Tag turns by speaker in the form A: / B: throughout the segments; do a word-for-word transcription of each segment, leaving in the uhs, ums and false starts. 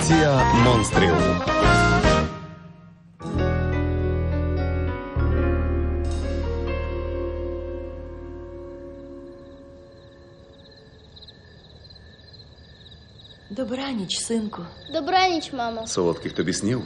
A: Корпорація монстрів.
B: Добраніч, синку.
C: Добраніч, мамо.
A: Солодких тобі снів?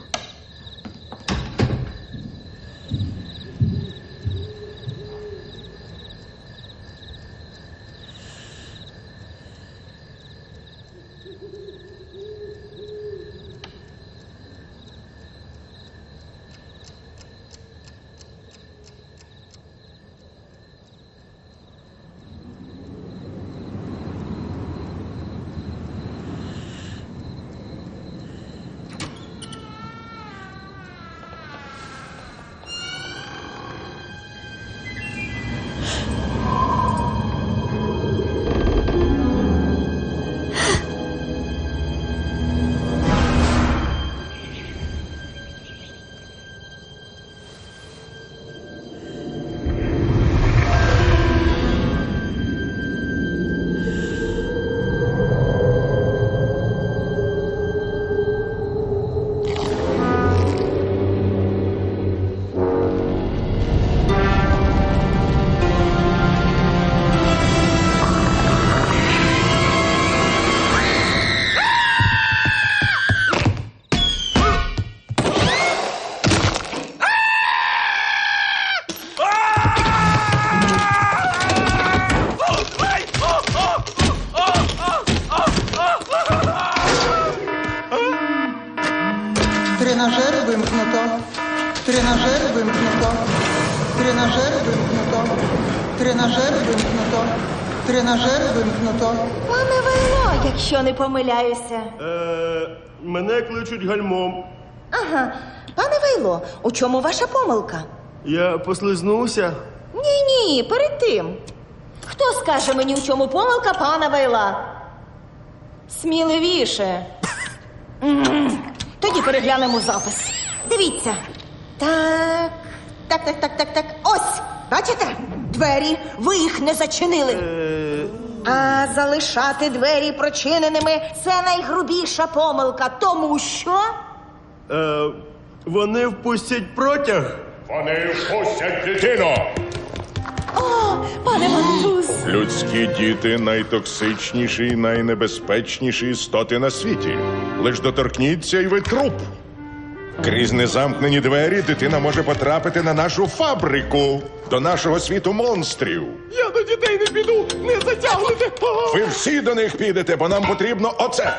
D: Тренажер вимкнуто. Тренажер вимкнуто. Тренажер вимкнуто. Тренажер вимкнуто. Тренажер вимкнуто.
B: Пане Вайло, якщо не помиляюся.
E: Е, мене кличуть гальмом.
B: Ага. Пане Вайло, у чому ваша помилка?
E: Я послизнувся.
B: Ні-ні, перед тим. Хто скаже мені, у чому помилка пана Вайла? Сміливіше. М. Тоді переглянемо запис. Дивіться. Так, так, так, так, так, так. Ось, бачите? Двері, ви їх не зачинили.
E: Е,
B: А залишати двері прочиненими – це найгрубіша помилка, тому що...
E: е, вони впустять протяг.
F: Вони впустять дитину!
B: О, пане Мандус!
F: Людські діти найтоксичніші і найнебезпечніші істоти на світі. Лиш доторкніться і ви труп. Крізь незамкнені двері дитина може потрапити на нашу фабрику, до нашого світу монстрів.
E: Я до дітей не піду, не затягнете.
F: Ви всі до них підете, бо нам потрібно оце.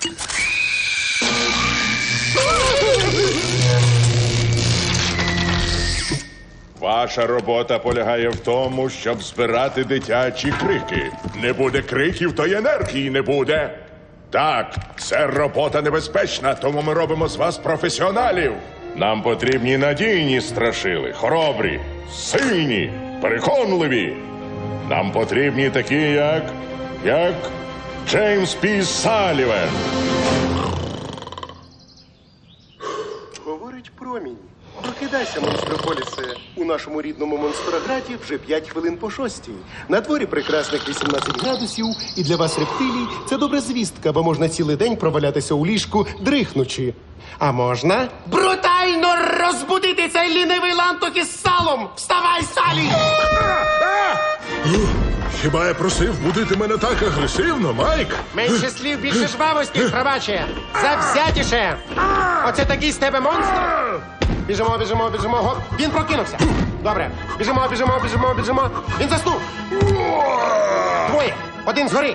F: Ваша робота полягає в тому, щоб збирати дитячі крики. Не буде криків, то й енергії не буде. Так, це робота небезпечна, тому ми робимо з вас професіоналів. Нам потрібні надійні страшили, хоробрі, сильні, переконливі. Нам потрібні такі, як... як Джеймс Пі. Саліван.
E: Говорить промінь. Прокидайся, монстрополісе. У нашому рідному монстрограді вже п'ять хвилин по шостій. На дворі прекрасних вісімнадцять градусів, і для вас, рептилій, це добра звістка, бо можна цілий день провалятися у ліжку, дрихнучи. А можна брутально розбудити цей лінивий лантух із салом! Вставай, Салі!
F: Хіба я просив будити мене так агресивно, Майк?
G: Менше слів, більше жвавості, пробаче. Завзятіше. Оце такий з тебе монстр. Біжимо, біжимо, біжимо. Гоп. Він прокинувся. Добре. Біжимо, біжимо, біжимо, біжимо. Він заснув. Двоє. Один згори.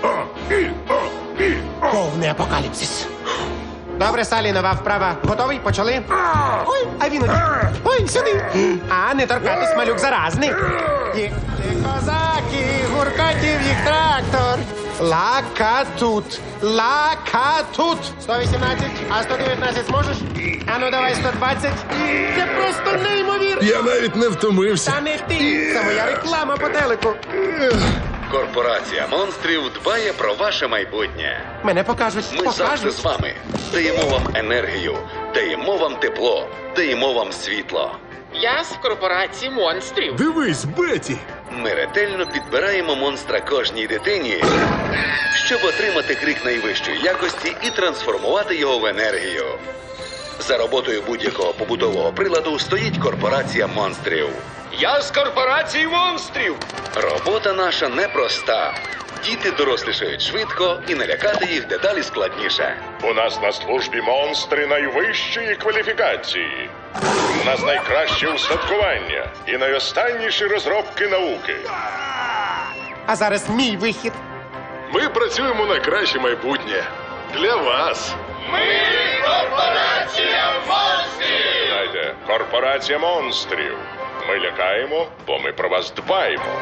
G: Повний апокаліпсис. Добре, Салі, нова вправа. Готовий? Почали? Ой, а він один. Ой, сюди. А, не торкатись, малюк заразний. Їхали козаки, гуркотів їх трактор. Лака тут, лака тут. сто вісімнадцять, а сто дев'ятнадцять зможеш? А ну давай сто двадцять. Це просто неймовірно.
F: Я навіть не втомився.
G: Та не ти, це моя реклама по телеку.
H: Корпорація монстрів дбає про ваше майбутнє.
G: Мене покажуть,
H: Ми завжди
G: покажуть.
H: з вами. Даємо вам енергію, даємо вам тепло, даємо вам світло.
I: Я з корпорації монстрів.
F: Дивись, Беті.
H: Ми ретельно підбираємо монстра кожній дитині, щоб отримати крик найвищої якості і трансформувати його в енергію. За роботою будь-якого побутового приладу стоїть корпорація монстрів.
C: Я з корпорації монстрів.
H: Робота наша непроста. Діти дорослішають швидко і налякати їх дедалі складніше.
F: У нас на службі монстри найвищої кваліфікації. У нас найкраще устаткування і найостанніші розробки науки.
G: А зараз мій вихід.
F: Ми працюємо на краще майбутнє. Для вас.
C: Ми корпорація монстрів.
F: Знаєте, корпорація монстрів. Ми лякаємо, бо ми про вас дбаємо.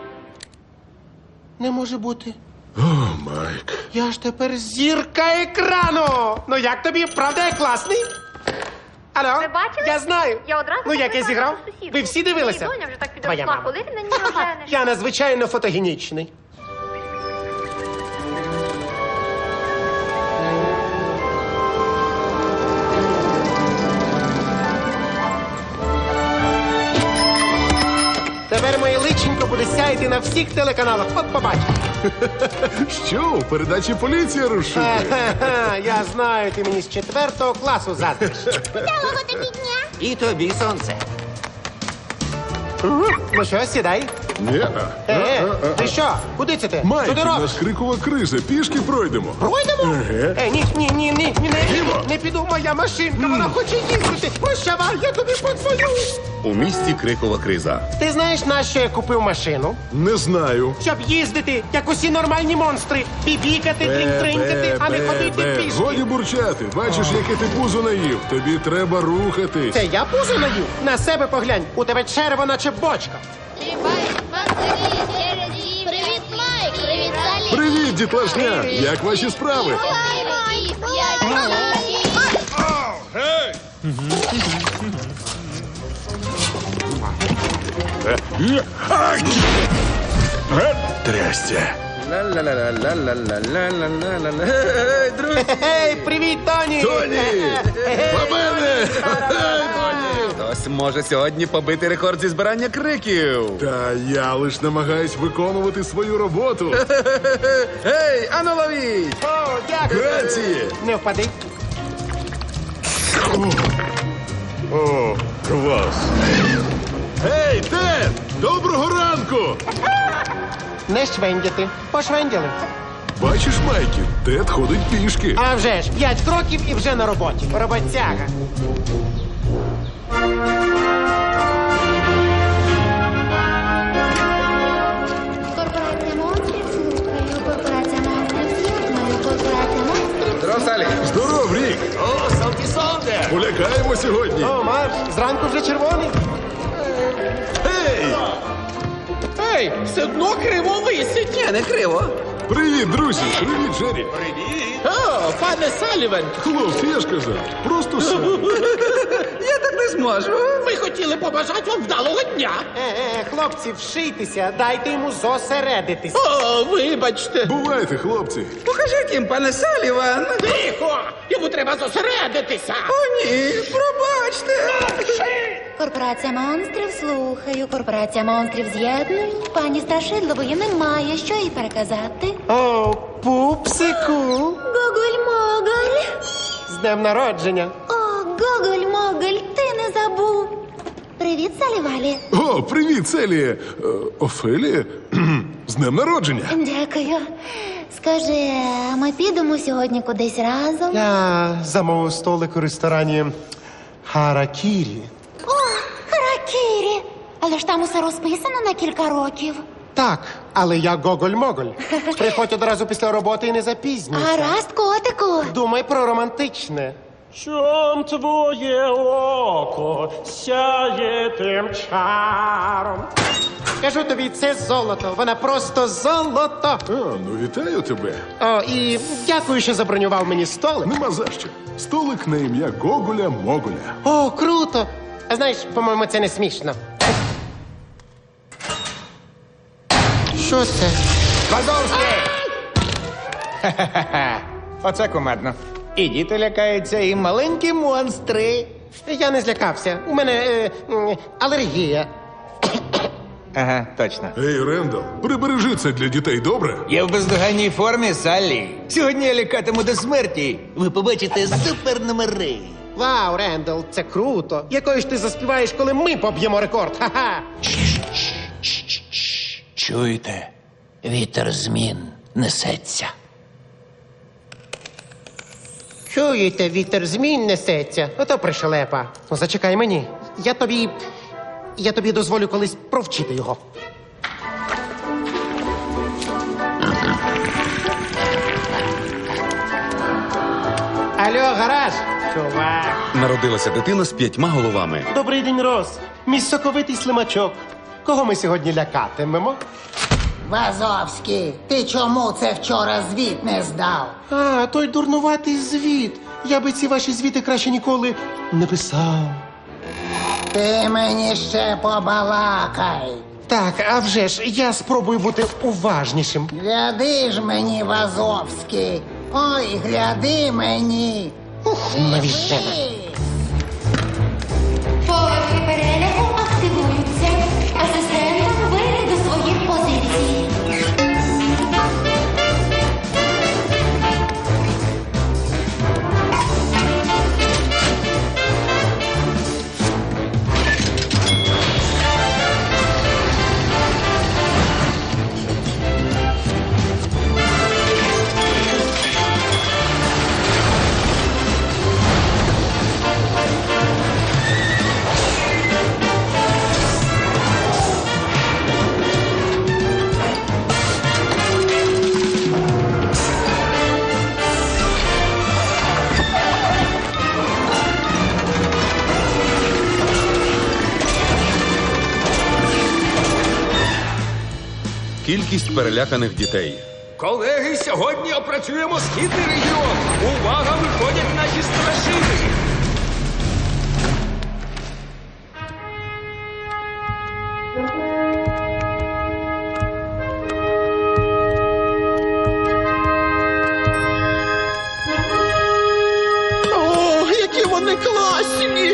G: Не може бути.
F: О, Майк.
G: Я ж тепер зірка екрану. Ну як тобі, правда, я класний? Алло,
J: Ви бачили?
G: я знаю.
J: Я одразу
G: Ну як я
J: запитала
G: зіграв?
J: на сусідку.
G: Ви всі дивилися?
J: Її доня вже так
G: Твоя
J: підросла,
G: мама.
J: коли ти на ній ожениш?
G: Я надзвичайно фотогенічний. Тепер моє личенько буде сяяти на всіх телеканалах. От побач.
F: Що, у передачі поліція рушить?
G: Ха-ха, я знаю, ти мені з четвертого класу заздриш.
J: Цілого тобі дня.
C: І тобі, сонце.
G: Ну що, сідай.
F: Ні.
G: Е, е, ти що? Куди це ти? Що ти робиш?
F: крикова крижа, пішки пройдемо.
G: Пройдемо? Е, ні, ні, ні, ні, ні, не, не піду, моя машинка, вона хоче їздити. Прощавай, я тобі подзвоню.
A: У місті крикова криза.
G: Ти знаєш, на що я купив машину?
F: Не знаю.
G: Щоб їздити, як усі нормальні монстри. Бібікати, тринь-тринькати, а не ходити пішки.
F: Годі бурчати. Бачиш, яке ти пузо наїв. Тобі треба рухатись.
G: Це я пузо наїв? На себе поглянь, у тебе черво, наче бочка.
J: Привіт, Майк! Привіт, Салі!
F: Привіт, дітлашня! Як ваші справи? Трястя.
A: Ей, друзі!
G: Ей, привіт, Тоні!
F: Тоні! По мене!
A: Хтось може сьогодні побити рекорд зі збирання криків.
F: Та я лиш намагаюсь виконувати свою роботу.
A: Ей, ану ловіть!
G: О, дякую!
F: Грації!
G: Не впади.
F: О, клас! Ей, Тед! Доброго ранку!
G: Не швендяти. Пошвендяли.
F: Бачиш, Майкі, Тед ходить пішки.
G: А вже ж, п'ять кроків і вже на роботі. Роботяга.
J: Корпорація монстрів слухаю. Корпорація монстрів слухаю. Корпорація монстрів.
A: Здоров, Салі!
F: Здоров, Рік!
C: О, Сонті Сонде.
F: Полякаємо сьогодні.
G: О, Марш, зранку вже червоний.
F: Ей!
C: Ей, все одно криво висить.
A: Ні, не криво.
F: Привіт, друзі! Привіт, Джері!
C: О, пане Саліван.
F: Хлопці, я ж казав, просто сам.
A: Я так не зможу.
C: Ми хотіли побажати вам вдалого дня.
G: Е, е, хлопці, вшийтеся, дайте йому зосередитись.
C: О, вибачте.
F: Бувайте, хлопці.
A: Покажіть їм, пане Саліван.
C: Тихо! Йому треба зосередитися.
A: О, ні, пробачте.
J: Корпорація монстрів слухаю. Корпорація монстрів з'єднуй. Пані Страшидлової немає, що їй переказати.
G: О, пупсику.
J: Гоголь-моголь.
G: З днем народження.
J: О, Гоголь-моголь, ти не забув. Привіт, Салівалі.
F: О, привіт, Селі. Е, Офелія? Кхм, з днем народження.
J: Дякую. Скажи, а ми підемо сьогодні кудись разом?
G: Я замовив столик у ресторані Харакірі.
J: О, харакірі. Але ж там усе розписано на кілька років.
G: Так, але я Гоголь-моголь. Приходь одразу після роботи і не запізнюйся.
J: Гаразд, котику.
G: Думай про романтичне.
K: Чом твоє око сяє тим чаром?
G: Кажу тобі, це золото. Вона просто золото.
F: А, ну вітаю тебе.
G: О, і дякую, що забронював мені столик.
F: Нема за що. Столик на ім'я Гоголя-Моголя.
G: О, круто. А знаєш, по-моєму, це не смішно. Що це?
L: Вазовський! Ха-ха-ха. Оце кумедно. І діти лякаються, і маленькі монстри.
G: Я не злякався. У мене е, м, алергія.
L: Ага, точно.
M: Ей, Рендал, прибережи це для дітей, добре?
L: Я в бездоганній формі, Саллі. Сьогодні я лякатиму до смерті. Ви побачите супер номери.
G: Вау, Рендл, це круто. Якою ж ти заспіваєш, коли ми поб'ємо рекорд? Ха-ха!
N: Чуєте? Вітер змін несеться.
G: Чуєте, вітер змін несеться. Ото пришелепа. Ну, зачекай мені. Я тобі. Я тобі дозволю колись провчити його. Алло, гараж! Чувак.
A: Народилася дитина з п'ятьма головами.
E: Добрий день, Рос. Мій соковитий слимачок. Кого ми сьогодні лякатимемо?
D: Вазовський, ти чому це вчора звіт не здав?
E: А, той дурнуватий звіт. Я би ці ваші звіти краще ніколи не писав.
D: Ти мені ще побалакай.
E: Так, а вже ж, я спробую бути уважнішим.
D: Гляди ж мені, Вазовський. Ой, гляди мені.
G: Навіщо?
J: Поверхи переляку активуються. Асистентам вийти до своїх позицій.
A: Кількість переляканих дітей.
O: Колеги, сьогодні опрацюємо східний регіон. Увага, виходять наші страшили.
C: О, які вони класні!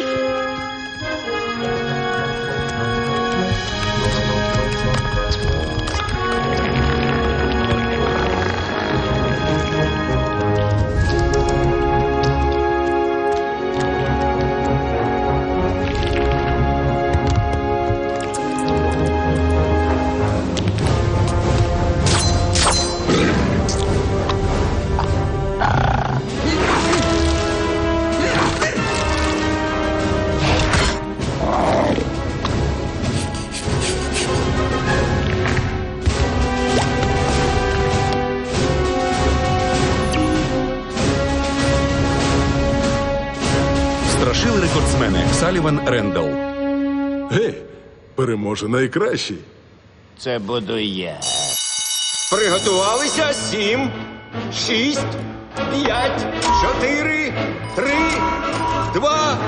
A: Страшили рекордсмени Саліван, Рендал.
M: Гей, переможе найкращий.
N: Це буду я.
O: Приготувалися сім, шість, п'ять, чотири, три, два.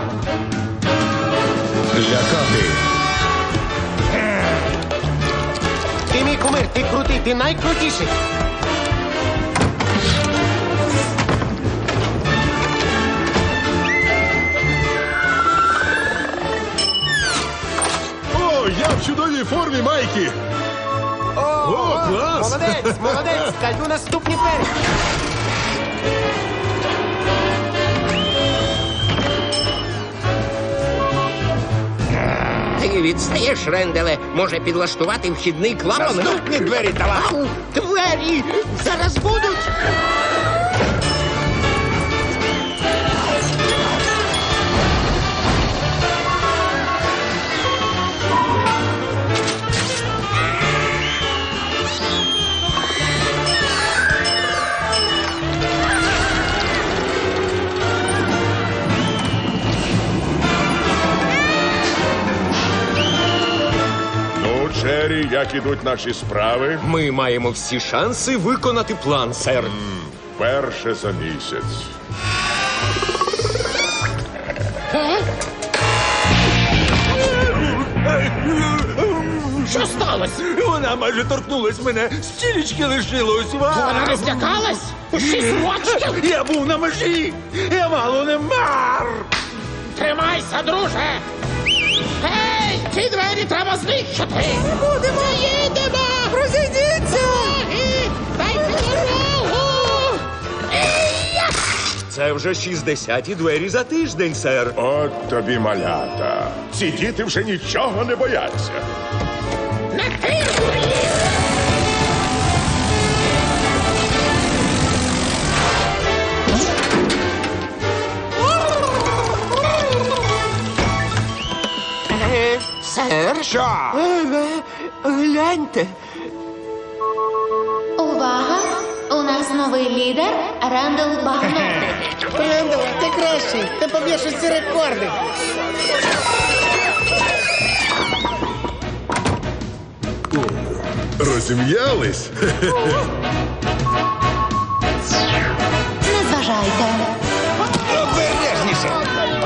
A: Лякати.
G: Ти мій кумир, ти крутий, ти найкрутіший.
M: О, я в чудовій формі, Майкі!
G: О,
M: О, клас!
G: Молодець, молодець, даю наступні двері.
C: Ти відстаєш, Ренделе. Може підлаштувати вхідний клапан?
O: Наступні двері давай.
C: Ау, двері! Зараз будуть!
F: Ну, Джері, як ідуть наші справи?
O: Ми маємо всі шанси виконати план, сер.
F: Перше за місяць.
C: Що сталося?
O: Вона майже торкнулась мене. Стілечки лишилось.
C: Вона не злякалась? Шість років?
O: Я був на межі. Я мало не мар.
C: Тримайся, друже! Гей! Ці двері треба знищити!
B: Не будемо!
C: Їдемо!
B: Розійдіться!
C: Ноги! Дайте дорогу! Ей-я!
O: Це вже шістдесяті двері за тиждень, сер.
F: От тобі малята. Ці діти вже нічого не бояться.
C: Не тирку їх!
G: Сер? Що?
B: Гляньте.
J: Увага! У нас новий лідер Рендел Багнет.
G: Рендел, ти кращий. Ти поб'єш усі рекорди.
M: Розім'ялись?
J: Не зважайте.
L: Обережніше.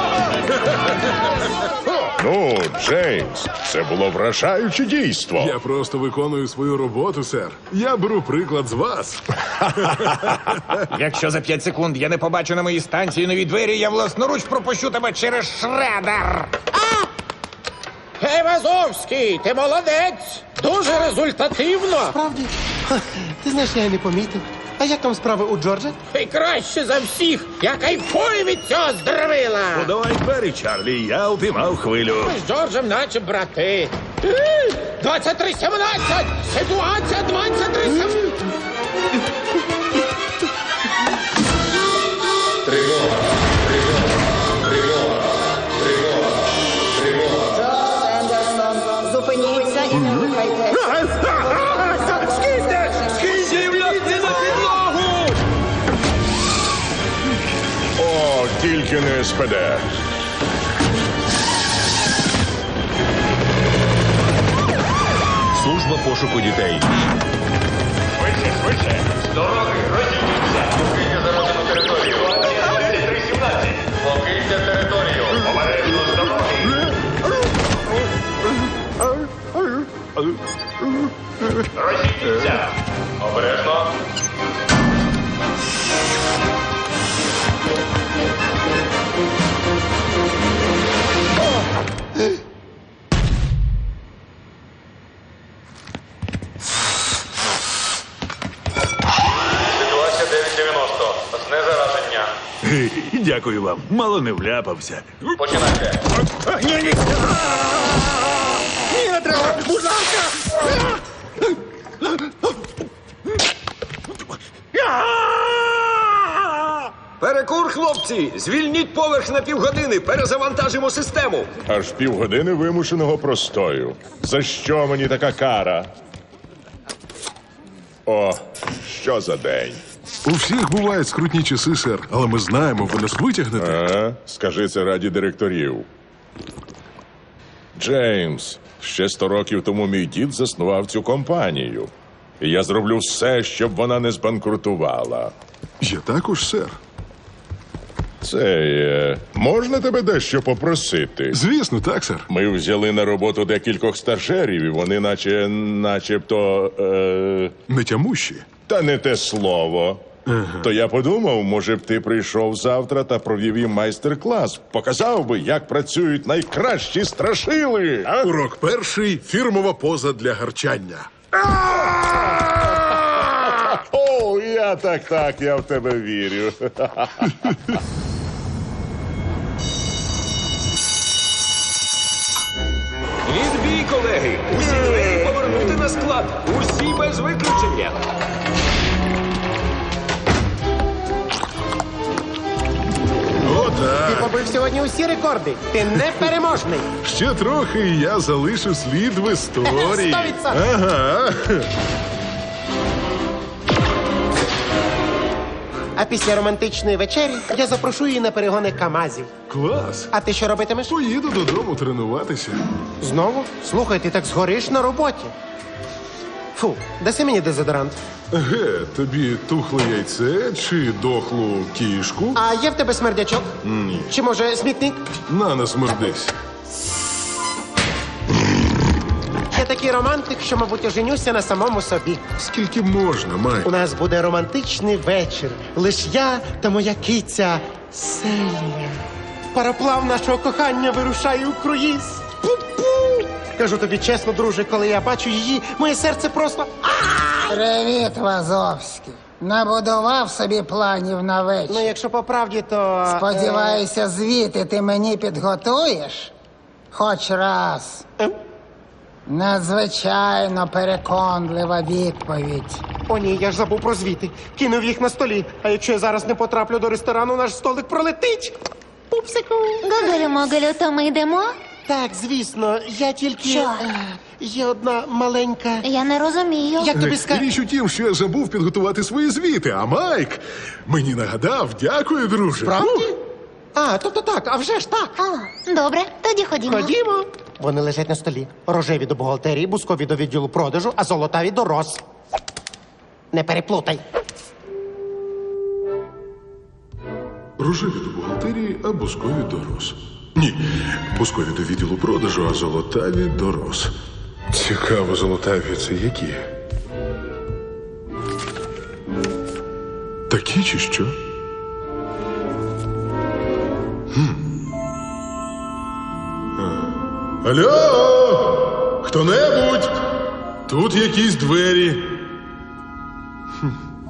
F: Ну, Джеймс, це було вражаюче дійство.
M: Я просто виконую свою роботу, сер. Я беру приклад з вас.
L: Якщо за п'ять секунд я не побачу на моїй станції нові двері, я власноруч пропущу тебе через шредер.
C: Гей, Вазовський, ти молодець! Дуже результативно!
G: Правді? Ха, ти знаєш, я й не помітив. А як там справи у Джорджа?
C: І краще за всіх! Я кайфую від цього здоровила!
O: Подавай двері, Чарлі, я упіймав хвилю.
C: Ми з Джорджем наче брати. двадцять три сімнадцять! Ситуація двадцять три сімнадцять!
A: Тривога! Тривога! Тривога! Тривога!
B: Сендерсон, зупиніться і не вмикайте.
O: З'являйте на підлогу!
F: О, тільки не СПД.
A: Служба пошуку дітей.
O: Швидше, швидше! З дороги, розійдіться! Покиньте заражену територію. двадцять три сімнадцять. Покиньте територію. Обережно з дороги. Розійдіться. Обережно. Ситуація дев'ять дев'яносто. Знезараження. Дякую вам. Мало не вляпався.
H: Починайте.
O: Ні, ні.
C: Ні, не треба! Будь ласка!
O: Перекур, хлопці! Звільніть поверх на півгодини, перезавантажимо систему.
F: Аж півгодини вимушеного простою. За що мені така кара? О, що за день?
M: У всіх бувають скрутні часи, сер, але ми знаємо, ви нас витягнете.
F: Ага, скажи це раді директорів. Джеймс, ще сто років тому мій дід заснував цю компанію. І я зроблю все, щоб вона не збанкрутувала.
M: Я також, сер.
F: Це е, можна тебе дещо попросити?
M: Звісно, так, сер.
F: Ми взяли на роботу декількох старшерів, і вони наче, начебто... Е...
M: Нетямущі.
F: Та не те слово.
M: Ага.
F: То я подумав, може б ти прийшов завтра та провів їм майстер-клас. Показав би, як працюють найкращі страшили. А?
M: Урок перший – фірмова поза для гарчання.
F: О, я так, так, я в тебе вірю.
O: Відбій, колеги! Усі двері повернути на склад! Усі без виключення!
M: О,
G: Ти
M: так.
G: побив сьогодні усі рекорди. Ти непереможний.
M: Ще трохи, і я залишу слід в історії.
G: Сто відсотків.
M: Ага.
G: А після романтичної вечері я запрошу її на перегони камазів.
M: Клас.
G: А ти що робитимеш?
M: Поїду додому тренуватися.
G: Знову? Слухай, ти так згориш на роботі. Фу, даси мені дезодорант.
M: Ге, тобі тухле яйце чи дохлу кішку?
G: А є в тебе смердячок?
M: Ні.
G: Чи може смітник?
M: На, не смердись.
G: Я такий романтик, що, мабуть, оженюся на самому собі.
M: Скільки можна, Майк?
G: У нас буде романтичний вечір. Лиш я та моя киця Селія. Пароплав нашого кохання вирушає у круїз. Пу-пу! Кажу тобі чесно, друже, коли я бачу її, моє серце просто...
D: Привіт, Вазовський. Набудував собі планів на вечір.
G: Ну, якщо по правді, то...
D: Сподіваюся, звіти ти мені підготуєш? Хоч раз. Надзвичайно переконлива відповідь.
G: О ні, я ж забув про звіти. Кинув їх на столі. А якщо я зараз не потраплю до ресторану, наш столик пролетить. Пупсику.
J: Гоголю-моголю, то ми йдемо?
G: Так, звісно, я тільки...
J: Що?
G: е, Є одна маленька...
J: Я не розумію.
G: Як тобі ска...
M: Річ у тім, що я забув підготувати свої звіти, а Майк мені нагадав. Дякую, друже.
G: Правді? А, тобто так, а вже ж так.
J: О, добре, тоді ходімо.
G: Ходімо. Вони лежать на столі. Рожеві до бухгалтерії, бускові до відділу продажу, а золотаві до роз. Не переплутай.
M: Рожеві до бухгалтерії, а бускові до роз. Ні, бускові до відділу продажу, а золотаві до роз. Цікаво, золотаві це які? Такі чи що? Хм. А. Алло! Хто-небудь? Тут якісь двері. Хм.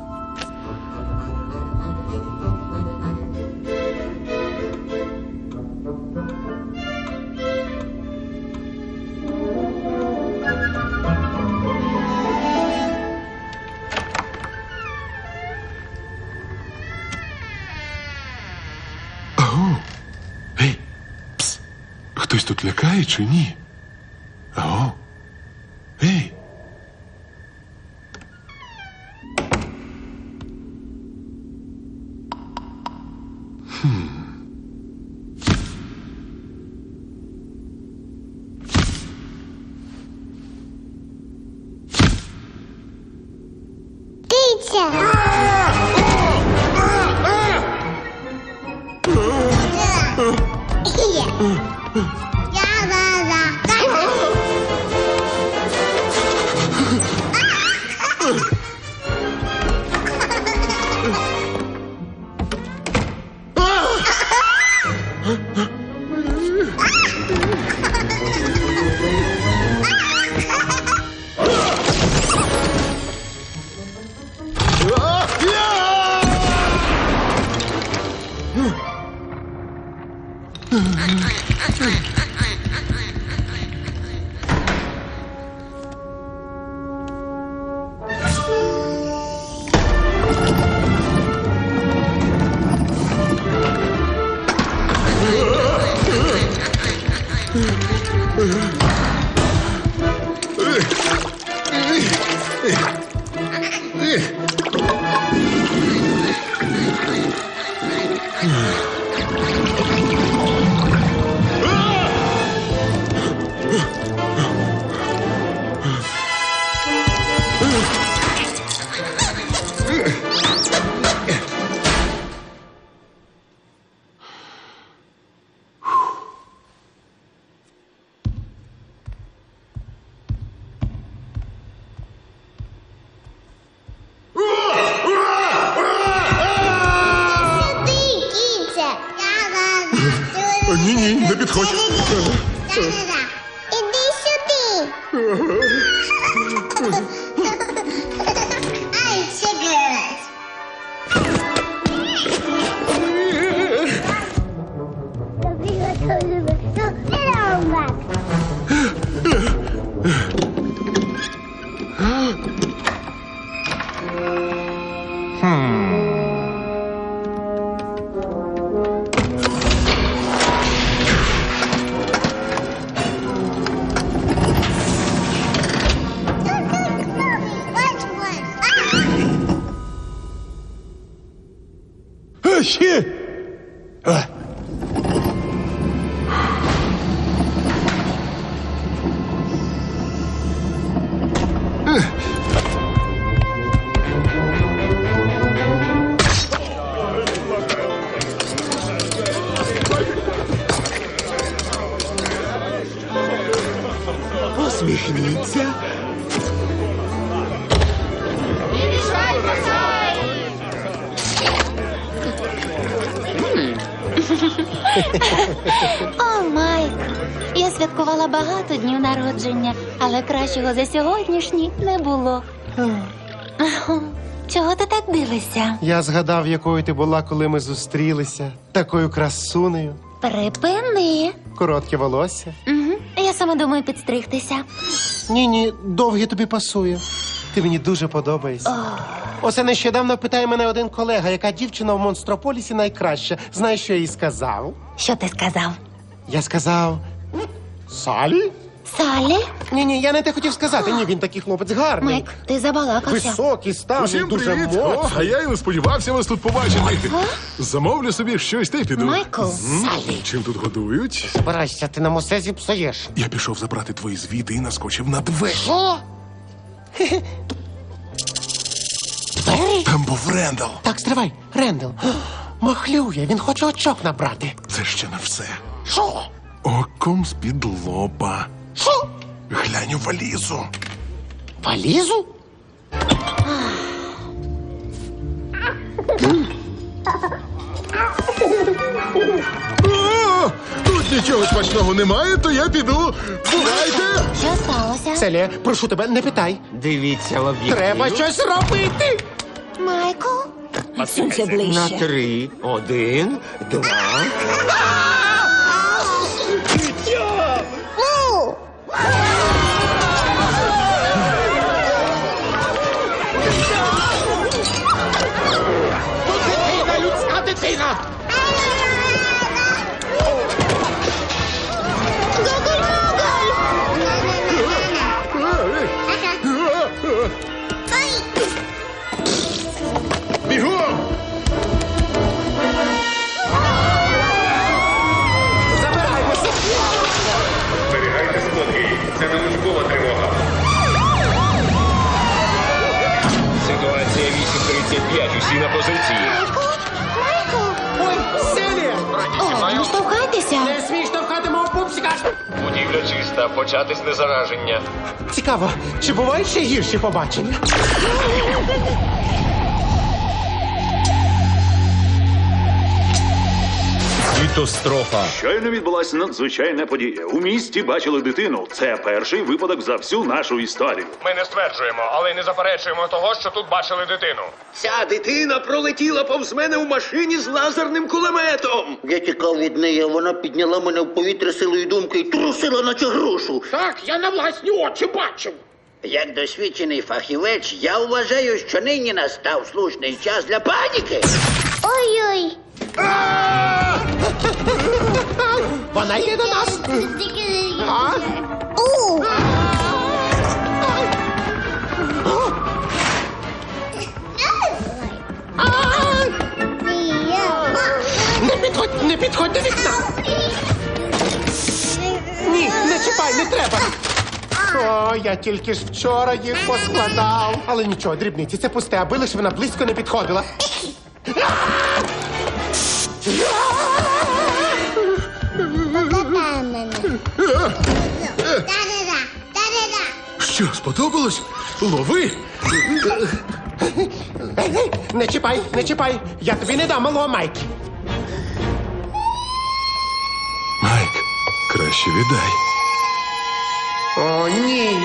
M: Хтось тут лякає чи ні? Аго? Ей! Хм.
P: Киця!
M: Ні-ні, не підходь.
P: Іди сюди. Ай, сигарет.
M: Ще! А.
C: Посміхніться.
J: О, Майк, я святкувала багато днів народження, але кращого за сьогоднішній не було. Чого ти так дивишся?
G: Я згадав, якою ти була, коли ми зустрілися. Такою красунею.
J: Припини.
G: Коротке волосся.
J: Угу. Я саме думаю підстригтися.
G: Ні-ні, довге тобі пасує. Ти мені дуже подобаєшся. Оце нещодавно питає мене один колега, яка дівчина в Монстрополісі найкраща. Знаєш, що я їй сказав?
J: Що ти сказав?
G: Я сказав... Салі?
J: Салі?
G: Ні-ні, я не те хотів сказати. Ні, він такий хлопець гарний.
J: Майк, ти забалакався.
G: Високий, ставний,
M: Усім
G: дуже
M: привіт! О,
G: моцний.
M: а я й не сподівався вас тут побачити. Замовлю собі щось та й піду.
J: Майкл,
M: М?
J: Салі.
M: Чим тут годують?
G: Збирайся, ти нам усе зіпсуєш.
M: Я пішов забрати твої звіти і наскочив на двері.
G: Що? Двері?
M: Там був Рендал.
G: Так, стривай, Рендел. Махлює, він хоче очок набрати.
M: Це ще не все.
G: Що?
M: Оком з-під лоба.
G: Що?
M: Глянь у валізу.
G: Валізу?
M: О, тут нічого смачного немає, то я піду. Бувайте!
J: Що сталося?
G: Селія, прошу тебе, не питай.
C: Дивіться в об'єктив.
G: Треба щось робити.
J: Майкл?
B: Сунься
C: На
B: ближче.
C: три. Один, два. Тут дитина, людська дитина.
M: Бігом!
O: Зберігайте спокій. Це научкова тривога. Ситуація вісім тридцять п'ять. Усі на позиції.
G: Ой, Селія!
J: О, не штовхайтеся.
G: Не смій штовхати мого пупсика!
O: Будівля чиста. Почати знезараження.
G: Цікаво, чи бувають ще гірші побачення?
A: Катастрофа.
Q: Щойно відбулася надзвичайна подія. У місті бачили дитину. Це перший випадок за всю нашу історію.
C: Ми не стверджуємо, але й не заперечуємо того, що тут бачили дитину.
R: Ця дитина пролетіла повз мене в машині з лазерним кулеметом. Я тікав від неї, а вона підняла мене в повітря силою думки і трусила наче грушу.
C: Так, я на власні очі бачив.
R: Як досвідчений фахівець, я вважаю, що нині настав слушний час для паніки.
P: Ой-ой.
G: Вона йде до нас. А?
P: У.
G: Не підходь, не підходь до вікна. Ні, не чіпай, не треба. О, я тільки ж вчора їх поскладав. Але нічого, дрібниці, це пусте, аби лише вона близько не підходила.
P: Покатай мене. Та-да-да, та-да-да.
M: Що, сподобалось? Лови!
G: Ей, ей, не чіпай, не чіпай. Я тобі не дам малого Майк.
M: Майк, краще віддай.
G: О, ні.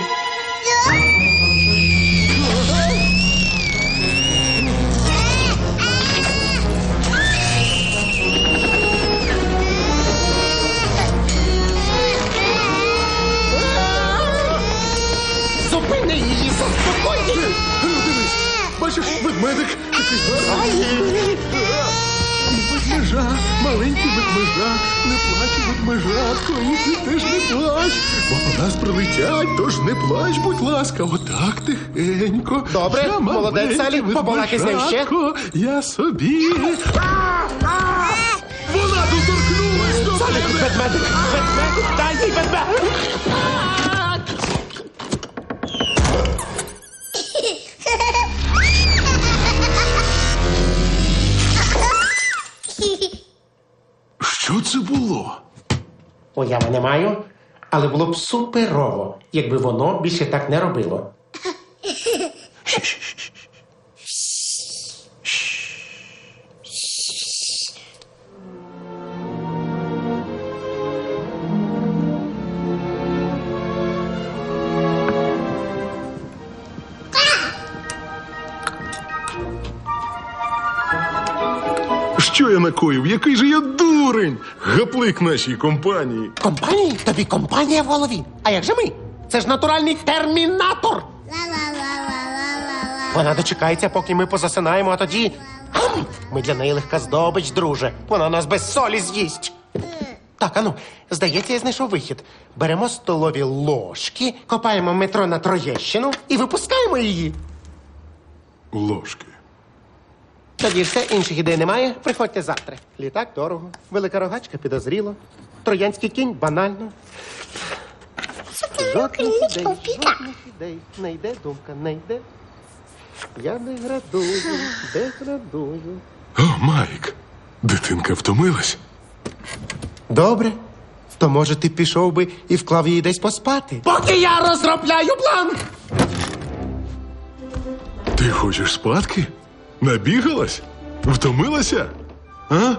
G: Зупини її, заспокой її.
M: Ну, дивись, бачиш, ведмедик такий гарний. Ведмежа, маленький ведмежа, не плач, ведмежатко, і ти теж не плач, бо по нас прилетять, тож не плач, будь ласка, отак тихенько.
G: Добре,
M: Я
G: молодець, Салі,
M: маленьке
G: побалакай з нею ще.
M: ведмежатко, Я собі. Вона доторкнулась до
G: Салі,
M: мене.
G: ведмедик, ведмедик, дай їй ведмедик.
M: Що це було?
G: Уяви не маю, але було б суперово, якби воно більше так не робило.
M: Що я накоїв? Який же я дурень? Гаплик нашій компанії.
G: Компанії? Тобі компанія в голові. А як же ми? Це ж натуральний термінатор. Вона дочекається, поки ми позасинаємо, а тоді... Ам! Ми для неї легка здобич, друже. Вона нас без солі з'їсть. Так, ану, здається, я знайшов вихід. Беремо столові ложки, копаємо метро на Троєщину і випускаємо її.
M: Ложки.
G: Тоді все, інших ідей немає. Приходьте завтра. Літак дорого, велика рогачка підозріло, троянський кінь банально. Жодних ідей, жодних ідей. Не йде думка, не йде. Я не градую, деградую.
M: О, Майк, дитинка втомилась?
G: Добре. То, може, ти пішов би і вклав її десь поспати? Поки я розробляю план!
M: Ти хочеш спадки? Набігалась? Втомилася? А?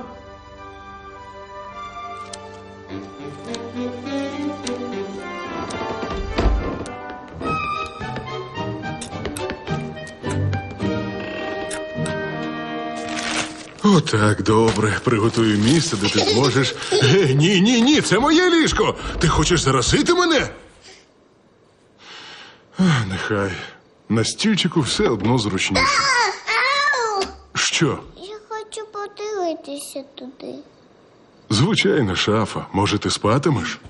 M: Отак, добре. Приготую місце, де ти зможеш... Е, ні, ні, ні, це моє ліжко. Ти хочеш заразити мене? Ах, нехай. На стільчику все одно зручніше. Що?
P: Я хочу подивитися туди.
M: Звичайна шафа. Може, ти спатимеш?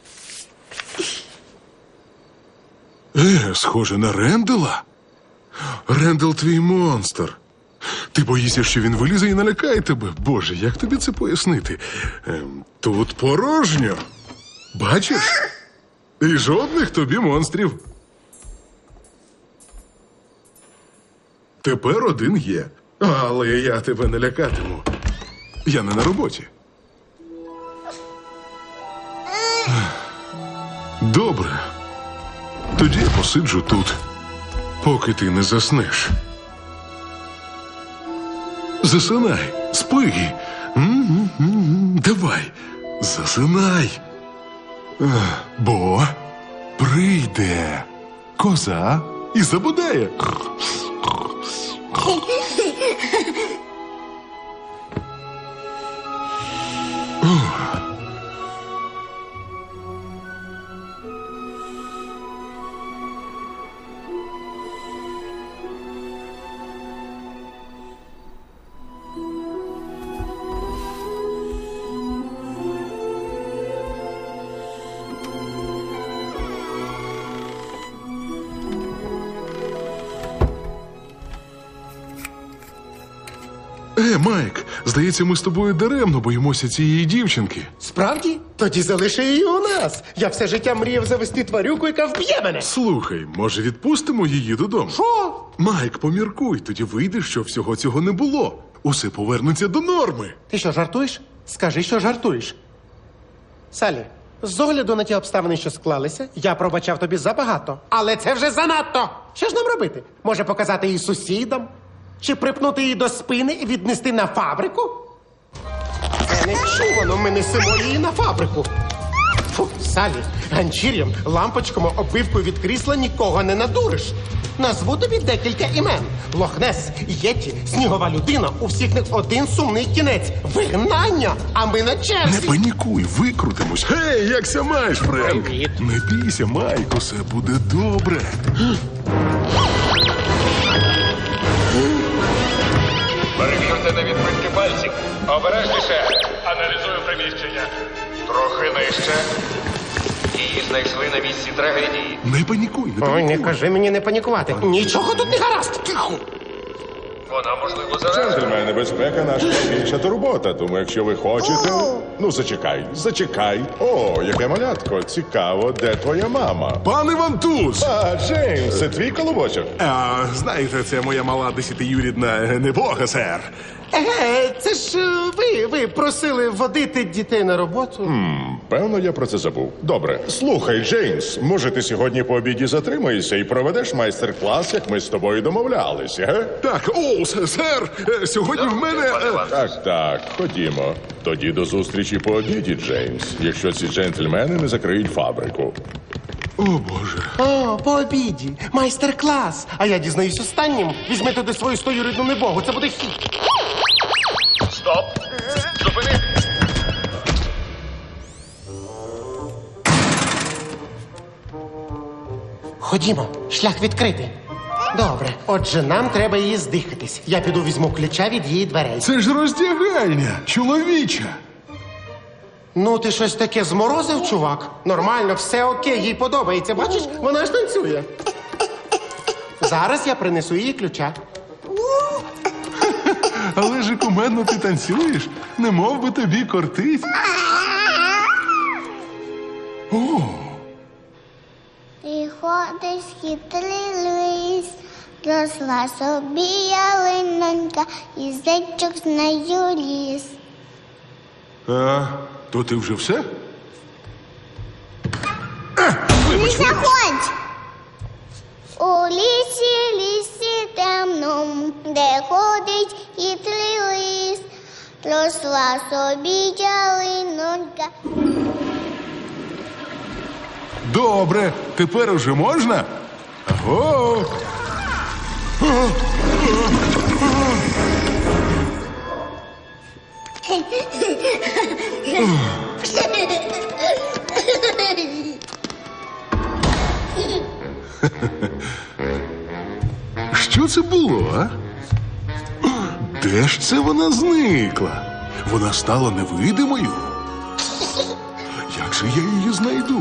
M: Е, схоже на Рендела. Рендел твій монстр. Ти боїшся, що він вилізе і налякає тебе? Боже, як тобі це пояснити? Ем, тут порожньо. Бачиш? І жодних тобі монстрів. Тепер один є. Але я тебе не лякатиму. Я не на роботі. Добре. Тоді я посиджу тут, поки ти не заснеш. Засинай, спи. М-м-м-м. Давай, засинай. Ах, бо прийде коза і забудає. Е, Майк, здається, ми з тобою даремно боїмося цієї дівчинки.
G: Справді? Тоді залиши її у нас. Я все життя мріяв завести тварюку, яка вб'є мене.
M: Слухай, може відпустимо її додому?
G: Що?
M: Майк, поміркуй, тоді вийде, що всього цього не було. Усе повернеться до норми.
G: Ти що, жартуєш? Скажи, що жартуєш. Салі, з огляду на ті обставини, що склалися, я пробачав тобі забагато. Але це вже занадто. Що ж нам робити? Може, показати її сусідам? Чи припнути її до спини і віднести на фабрику? Це нечувано, ми несемо її на фабрику. Фу, Салі, ганчір'ям, лампочками, оббивкою від крісла нікого не надуриш. Назву тобі декілька імен. Лохнес, Єті, Снігова людина. У всіх них один сумний кінець. Вигнання, а ми на черзі.
M: Не панікуй, викрутимось. Гей, якся маєш, Френк? Не бійся, Майк, усе буде добре.
O: Перевірте на відбитки пальців. Обережніше. Аналізую приміщення. Трохи нижче. Її знайшли на місці трагедії.
M: Не панікуй, не
G: Ой,
M: панікуй.
G: не кажи мені не панікувати. Нічого тут не гаразд. Тихо.
O: Вона, можливо, заражена.
F: Джентльмени, безпека наша найбільша турбота. Тому якщо ви хочете... Ну, зачекай, зачекай. О, яке малятко. Цікаво, де твоя мама?
M: Пане Вантуз!
F: А, Джеймс, це твій колобочок?
M: А, знаєте, це моя мала десятиюрідна небога, сер.
G: Е, це ж е, ви, ви просили водити дітей на роботу.
F: М, певно, я про це забув. Добре. Слухай, Джеймс, може ти сьогодні по обіді затримаєшся і проведеш майстер-клас, як ми з тобою домовлялися, ге?
M: Так, о, с- сер, е, сьогодні в мене... е,
F: Так, так, ходімо. Тоді до зустрічі по обіді, Джеймс, якщо ці джентльмени не закриють фабрику.
M: О, Боже.
G: О, по обіді. Майстер-клас. А я дізнаюсь останнім. Візьми туди свою стоюрідну небогу. Це буде хіт.
O: Стоп!
G: Ходімо, шлях відкритий. Добре, отже, нам треба її здихатись. Я піду візьму ключа від її дверей.
M: Це ж роздягальня, чоловіча.
G: Ну, ти щось таке зморозив, чувак? Нормально, все окей, їй подобається. Бачиш, вона ж танцює. Зараз я принесу їй ключа.
M: Але ж і кумедно ти танцюєш, не мов би тобі кортить. О,
P: Приходить хитрий лис, росла собі ялинонька, і зайчик з нею ліс.
M: а, то ти вже все?
P: Не заходь! У лісі, лісі темному, де ходить хитрий лис, росла собі ялинонька.
M: Добре, тепер уже можна? Аго! Що це було, а? Де ж це вона зникла? Вона стала невидимою? Як же я її знайду?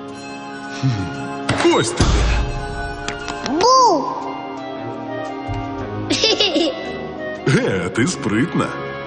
M: Хм, ось ти де.
P: Бу!
M: Ге, ти спритна.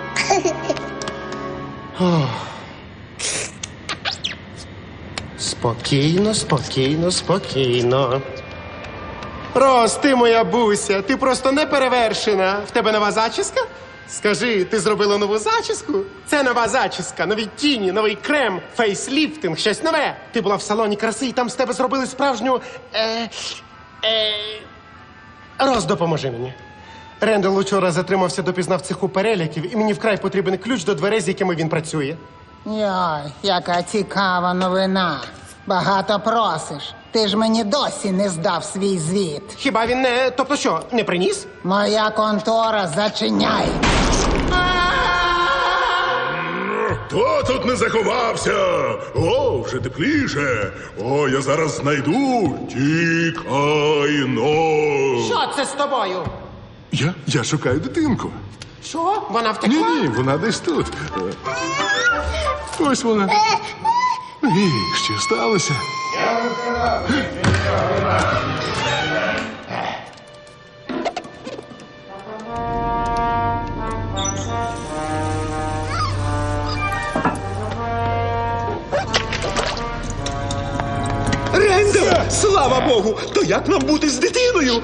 G: Спокійно, спокійно, спокійно. Рос, ти моя буся, ти просто неперевершена. В тебе нова зачіска? Скажи, ти зробила нову зачіску? Це нова зачіска, нові тіні, новий крем, фейсліфтинг, щось нове. Ти була в салоні краси, і там з тебе зробили справжню... Е, е... Рос, допоможи мені. Рендел учора затримався допізна в цеху переліків, і мені вкрай потрібен ключ до дверей, з якими він працює.
D: Йой, яка цікава новина. Багато просиш. Ти ж мені досі не здав свій звіт.
G: Хіба він не... Тобто що, не приніс?
D: Моя контора зачиняє.
M: Хто тут не заховався? О, вже тепліше. О, я зараз знайду. Тікайно.
G: Що це з тобою?
M: Я? Я шукаю дитинку.
G: Що? Вона втекла?
M: Ні, ні, вона десь тут. Ось вона. І що сталося?
C: Рендел! Слава Богу! То як нам бути з дитиною?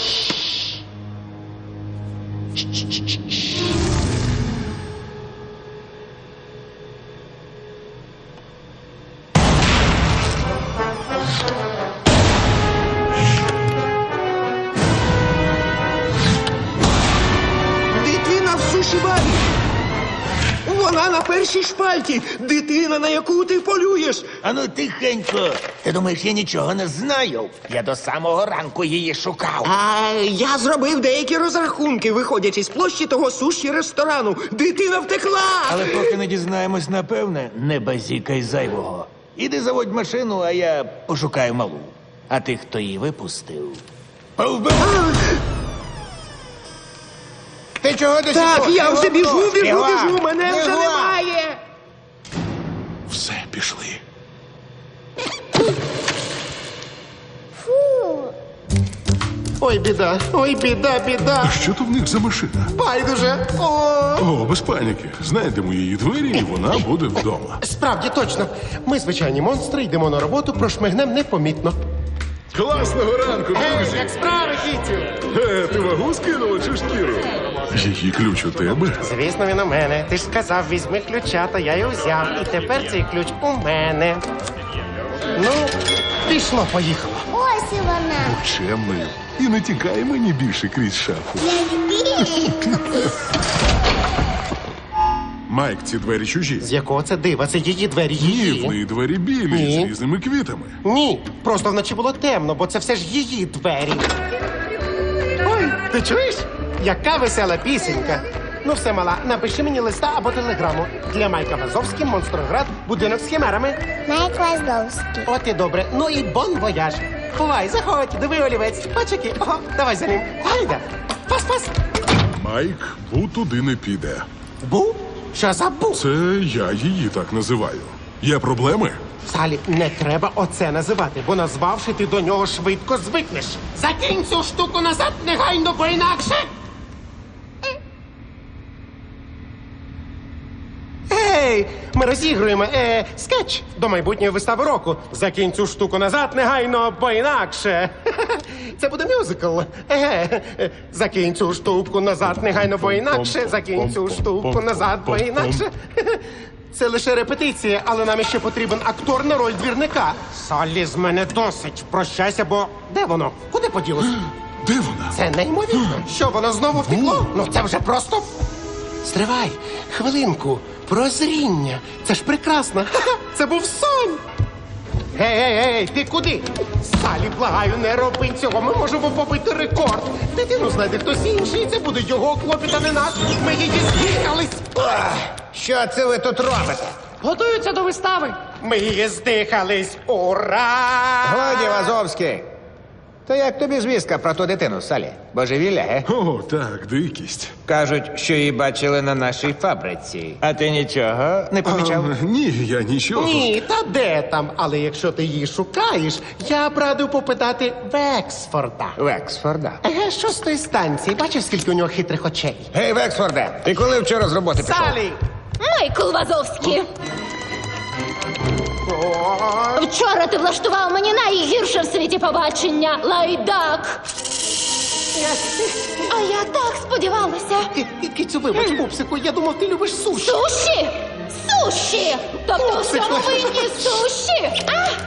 C: Дитина в суші-барі! Вона на першій шпальті! Дитина, на яку ти полюєш!
N: Ану тихенько. Ти думаєш, я нічого не знаю? Я до самого ранку її шукав.
C: А я зробив деякі розрахунки, виходячи з площі того суші-ресторану. Дитина втекла!
N: Але поки не дізнаємось, напевне, не базікай зайвого. Іди заводь машину, а я пошукаю малу. А тих, хто її випустив, повбивав!
L: Ти чого досі?
C: Так,
L: тут?
C: я вже біжу, біжу,
L: Бігла!
C: біжу, мене вже
L: Бігла!
C: немає!
M: Все, пішли.
P: Фу.
G: Ой, біда, ой, біда, біда.
M: А що то в них за машина?
G: Байдуже. О,
M: О, без паніки. Знайдемо її двері, і вона буде вдома.
G: справді, точно. Ми, звичайні монстри, йдемо на роботу, прошмигнем непомітно.
M: Класного ранку,
G: Ей,
M: друзі!
G: як справи, кіцю?
M: Е, ти вагу скинула чи шкіру? Її ключ у тебе?
G: Звісно, він у мене. Ти ж сказав, візьми ключа, то я й узяв. І тепер цей ключ у мене. Ну, пішло, поїхало.
P: Ось і вона.
M: Чемною. І не тікай мені більше крізь шафу. Майк, ці двері чужі.
G: З якого це дива? Це її двері,
M: Ні,
G: її.
M: в неї двері білі,
G: Ні.
M: з різними квітами.
G: Ні, просто вночі було темно, бо це все ж її двері. Ой, ти чуєш? Яка весела пісенька. Ну все, мала, напиши мені листа або телеграму. Для Майка Вазовський, Монстроград, будинок з химерами.
P: Майк Лаздовський.
G: От і добре. Ну і бон вояж. Бувай, заходь, диви, олівець. Бач, який. Ого, давай за ним. Гайда. Пас, пас.
M: Майк, Бу туди не піде.
G: Бу? Що за Бу?
M: Це я її так називаю. Є проблеми?
G: Салі, не треба оце називати, бо назвавши, ти до нього швидко звикнеш. Закинь цю штуку назад негайно, бо інакше. Ей, ми розігруємо е, скетч до майбутньої вистави року. Закинь цю штуку назад негайно, бо інакше. Це буде мюзикл. Еге. Закинь цю штуку назад негайно, бо інакше. Закинь цю штуку назад, бо інакше. Це лише репетиція, але нам ще потрібен актор на роль двірника. Саллі, з мене досить. Прощайся, бо де воно? Куди поділось?
M: Де вона?
G: Це неймовірно. Що, воно знову втекло? Ну це вже просто... Стривай, хвилинку. Прозріння. Це ж прекрасно. Ха-ха, це був сон. Гей, гей, гей, ти куди? Салі, благаю, не роби цього. Ми можемо побити рекорд. Дитину знайде хтось інший. Це буде його клопіт, а не наш. Ми її здихались.
L: Що це ви тут робите?
C: Готуються до вистави.
G: Ми її здихались. Ура!
L: Годі, Вазовський. То як тобі звістка про ту дитину, Салі? Божевілля, ге?
M: О, так, дикість.
L: Кажуть, що її бачили на нашій фабриці. А ти нічого не помічав?
M: А, ні, я нічого.
G: Ні, та де там? Але якщо ти її шукаєш, я б радив попитати Вексфорда.
L: Вексфорда?
G: Еге, що з тої станції? Бачиш, скільки у нього хитрих очей?
L: Гей, Вексфорде, ти коли вчора з роботи пішов?
G: Салі!
J: Майкл Вазовський! Вчора ти влаштував мені найгірше в світі побачення, лайдак! А я так сподівалася.
G: Кицю, вибач, пупсику, я думав, ти любиш суші.
J: Суші? Суші! Тобто у всьому винні суші?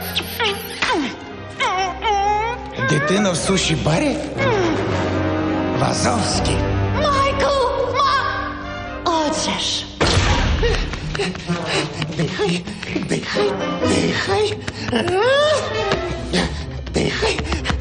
L: Дитина в суші-барі? Вазовський.
J: Майкл! Ма! Отже ж.
G: Дихай, дихай, дихай. Дихай.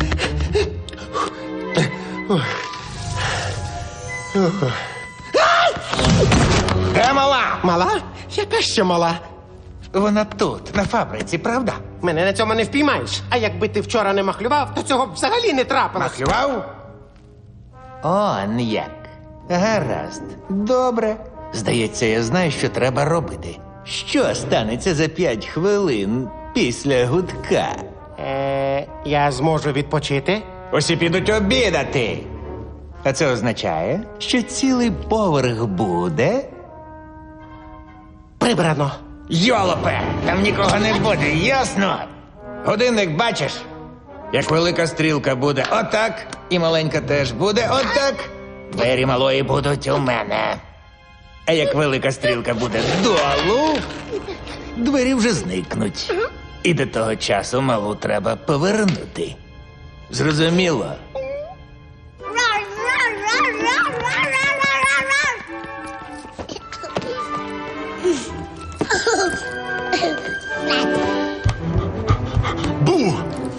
L: Де мала?
G: Мала? Яка ще мала?
L: Вона тут, на фабриці, правда?
G: Мене на цьому не впіймаєш. А якби ти вчора не махлював, то цього б взагалі не трапилось.
L: Махлював? Он як. Гаразд. Добре. Здається, я знаю, що треба робити. Що станеться за п'ять хвилин після гудка?
G: Е, я зможу відпочити?
L: Усі підуть обідати. А це означає, що цілий поверх буде...
G: Прибрано.
L: Йолопе, там нікого не буде, ясно? Годинник бачиш? Як велика стрілка буде отак, і маленька теж буде отак, двері малої будуть у мене. А як велика стрілка буде долу, двері вже зникнуть. І до того часу малу треба повернути. Зрозуміло?
M: Бу!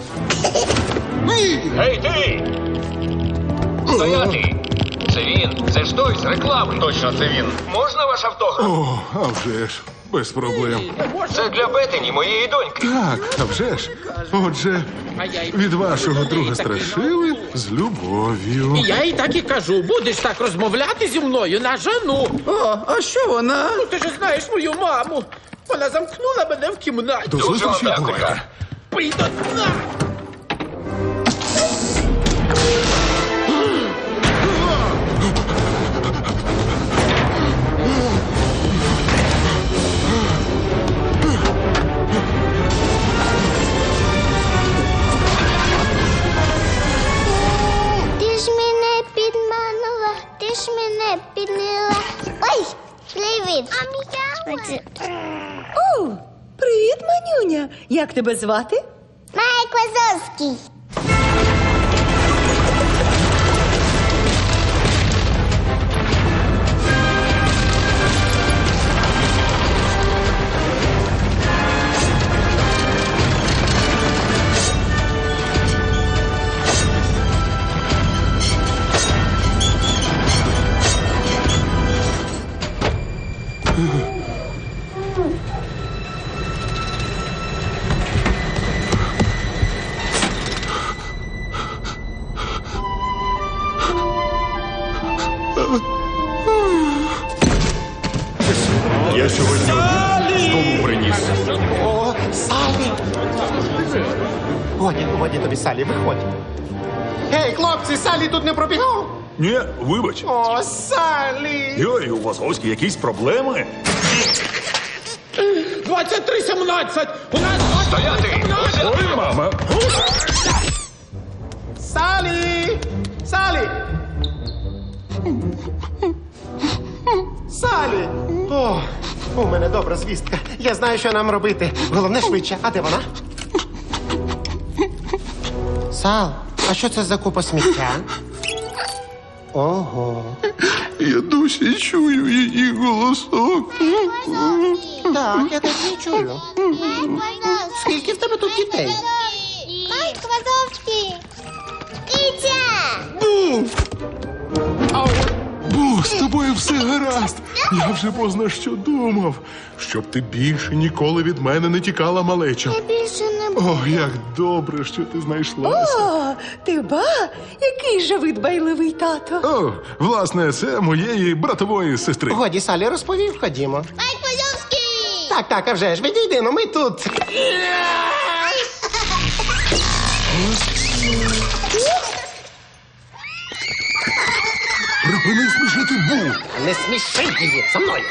O: Гей, ти! Стояти! Це він! Це ж той з реклами! Точно, це він! Можна ваш автограф?
M: О, а вже ж, без проблем.
O: Це для Бетені, моєї доньки.
M: Так, а вже ж. Отже, від вашого друга Страшили з любов'ю.
C: Я їй так і кажу, будеш так розмовляти зі мною на жену.
A: О, а що вона?
C: Ну ти ж знаєш мою маму. Вона замкнула мене в кімнаті.
M: До зустрічі, бувайте.
C: Пий до дна.
P: Ти ж мене підманула, ти ж мене підняла. Ой, привіт.
B: О, привіт, манюня. Як тебе звати?
P: Майк Вазовський.
M: Я сьогодні знову приніс.
G: О, Салі! Годі, годі тобі, Салі, виходь. Гей, хлопці, Салі тут не пробігав?
M: Ні, вибач.
G: О, Салі!
M: Йой, у Вазовській якісь проблеми?
C: двадцять три сімнадцять! У нас
M: Стояти! Ой, мама!
G: Салі! Салі! Салі! О, у мене добра звістка. Я знаю, що нам робити. Головне швидше. А де вона? Сал, а що це за купа сміття? Ого.
M: Я досі чую її голосок.
G: Так, я теж не чую. Скільки в тебе тут дітей?
P: Майк Вазовський! Киця!
M: Бу, з тобою все гаразд. Я вже позна що думав. Щоб ти більше ніколи від мене не тікала, малеча.
P: Я більше не буду.
M: О, як добре, що ти знайшлася.
B: О, ти ба, який же ви дбайливий тато.
M: О, власне, це моєї братової сестри.
G: Годі, Салі, розповів, ходімо.
P: Майк Вазовський!
G: Так, так, а вже ж, відійди, ну ми тут.
M: Припини смішити, Бу.
G: Не сміши її, за мною.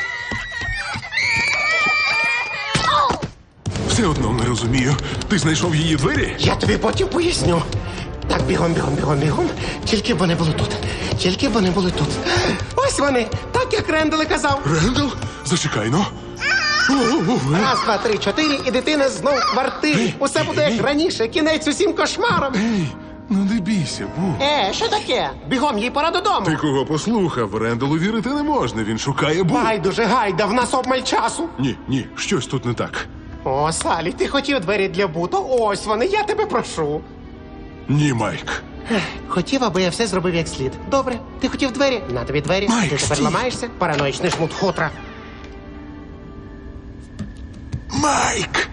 M: Все одно не розумію. Ти знайшов її двері?
G: Я тобі потім поясню. Так, бігом, бігом, бігом, бігом. Тільки б вони були тут. Тільки б вони були тут. Ось вони, так як Рендел і казав.
M: Рендел? Зачекай, ну.
G: Раз, два, три, чотири, і дитина знов в квартирі. Усе буде як раніше, кінець усім кошмарам.
M: Ей, ну не бійся, Бу.
G: Е, що таке? Бігом, їй пора додому.
M: Ти кого послухав? Ренделу вірити не можна, він шукає Бу.
G: Байдуже, гайда, в нас обмаль часу.
M: Ні, ні, щось тут не так.
G: О, Салі, ти хотів двері для Бу, то ось вони, я тебе прошу.
M: Ні, Майк.
G: Хотів, аби я все зробив як слід. Добре, ти хотів двері? На тобі двері.
M: Майк,
G: ти тепер
M: стій.
G: ламаєшся? Параноїчний шмут хутра.
M: Майк!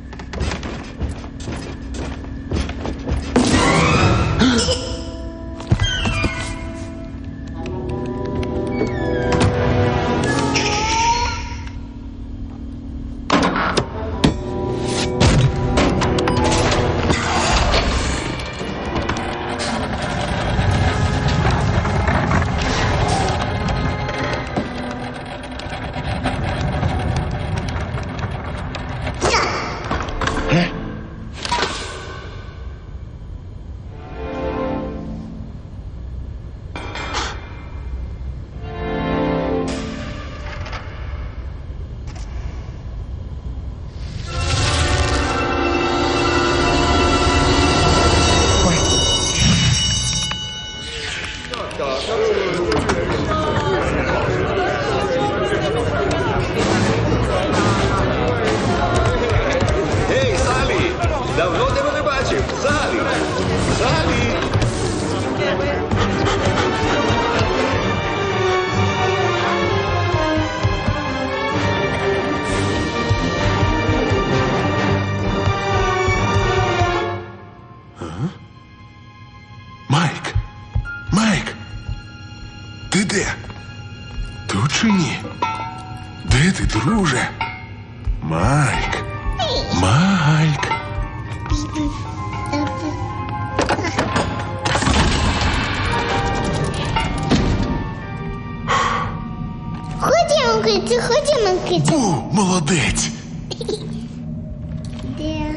O: Гей, Салі! Давно тебе не бачив! Салі! Салі!
M: Майк! Майк! Ти де? Тут чи ні? Де ти, друже? Майк! Майк!
P: Ходімо, кицю, ходімо, кицю.
M: Бу, молодець!
P: Де?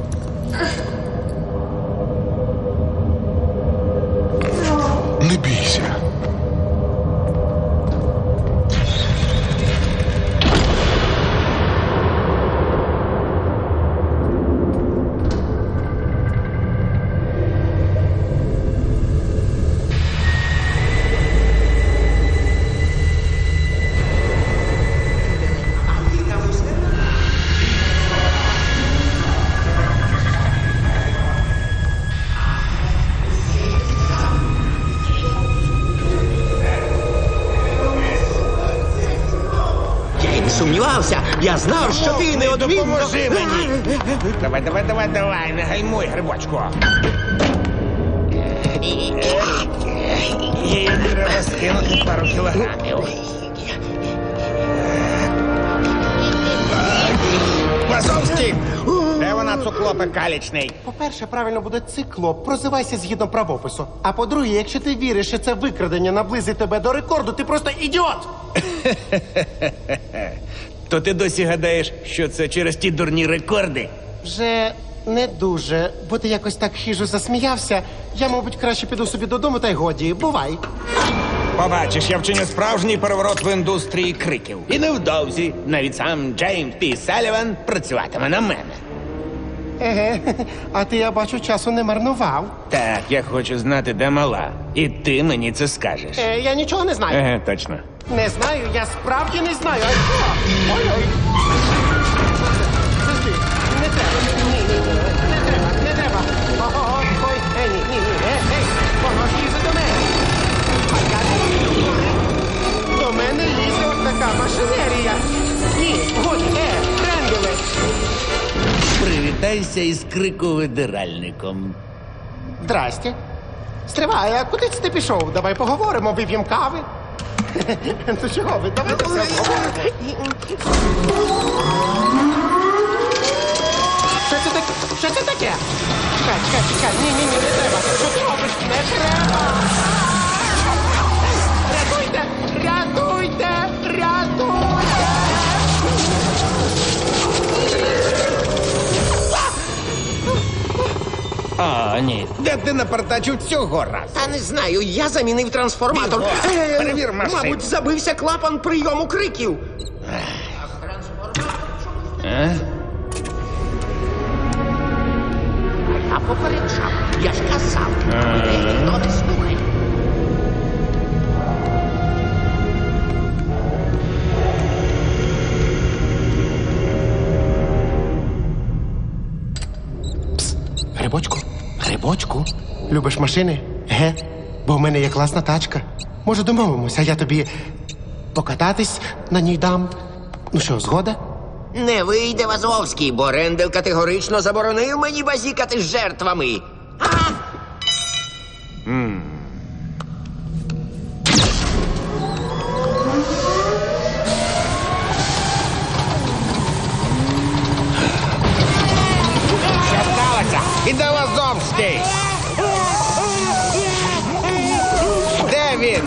M: Не бійся.
C: Сумнівався, я знав, що ти неодмінно...
L: Допоможи мені! Давай, давай, давай, давай, не гальмуй, грибочку. Їй треба скинути пару кілограмів. Вазовський! Де вона, циклопе калічний?
G: По-перше, правильно буде циклоп. Прозивайся згідно правопису. А по-друге, якщо ти віриш, що це викрадення наблизить тебе до рекорду, ти просто ідіот!
L: То ти досі гадаєш, що це через ті дурні рекорди?
G: Вже не дуже, бо ти якось так хижо засміявся. Я, мабуть, краще піду собі додому, та й годі. Бувай.
L: Побачиш, я вчиню справжній переворот в індустрії криків. І невдовзі навіть сам Джеймс Пі Саліван працюватиме на мене.
G: Еге, а ти, я бачу, часу не марнував.
L: Так, я хочу знати, де мала. І ти мені це скажеш.
G: Е, я нічого не знаю.
L: Еге, точно.
G: Не знаю, я справді не знаю. А що? Ой-ой. Завжди. Не треба. Ні, ні, ні. Не треба, не треба. Ого, ой, е, ні, ні, ні. Е, ей, воно ж лізе до мене. А я не люблю. До мене лізе от така машинерія. Ні, годі, е, трендове.
L: Привітайся із криковидиральником.
G: Здрасте. Стривай, а куди це ти пішов? Давай поговоримо, вип'ємо кави. То чого ви? Давайте все обговоримо. Що це таке? Що це таке? Чекай, чекай, чекай. Ні, ні, ні, не треба. Що ти робиш? Не треба. Рятуйте! Рятуйте! Рятуйте!
L: А, ні. Де ти напартачив цього разу?
C: Та не знаю, я замінив трансформатор.
L: Бігом,
C: Е,
L: перевір машину.
C: Мабуть, забився клапан прийому криків.
L: А?
C: Я попереджав, я ж казав. Ніхто не слухає.
G: Грибочку, грибочку. Любиш машини? Ге? Бо в мене є класна тачка. Може, домовимося, а я тобі покататись на ній дам. Ну що, згода?
C: Не вийде, Вазовський, бо Рендел категорично заборонив мені базікати з жертвами.
L: Що сталося? Іде Вазовський! Де він?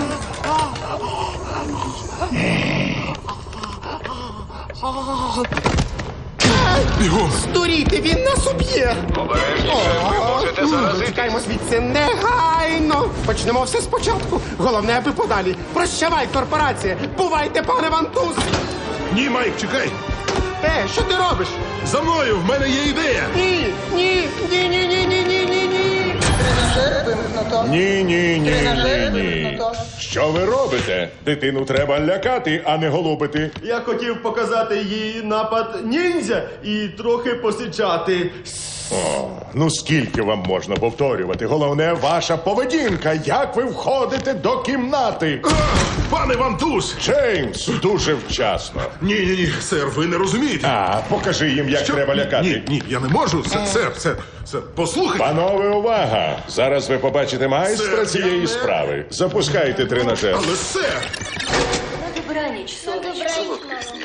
G: Бігом! Здурійте, він нас уб'є!
O: Обережніше, ви можете заразитись.
G: Тікаємо звідси негайно! Почнемо все спочатку. Головне, аби подалі. Прощавай, корпорація! Бувайте, пане Вантуз!
M: Ні, Майк, чекай!
G: Е, що ти робиш?
M: За мною, в мене є ідея!
G: Ні, ні, ні, ні, ні, ні, ні, ні, ні.
D: Тренажер вимкнуто.
F: Ні, ні, ні,
D: Тренажер
F: ні, ні.
D: вимкнуто.
F: Що ви робите? Дитину треба лякати, а не голубити.
S: Я хотів показати їй напад ніндзя і трохи посичати.
F: О, ну скільки вам можна повторювати? Головне, ваша поведінка. Як ви входите до кімнати?
M: Пане Вантуз!
F: Джеймс, дуже вчасно.
M: Ні, ні, ні, сер, ви не розумієте.
F: А, покажи їм, як
M: Що?
F: треба лякати.
M: Ні, ні, я не можу. Сер, сер, сер, сер, послухайте.
F: Панове, увага! Зараз ви побачите майстра
M: Сер,
F: цієї
M: я не-
F: справи. Запускайте тренажер.
M: Але, сер!
J: Добраніч, сонечко.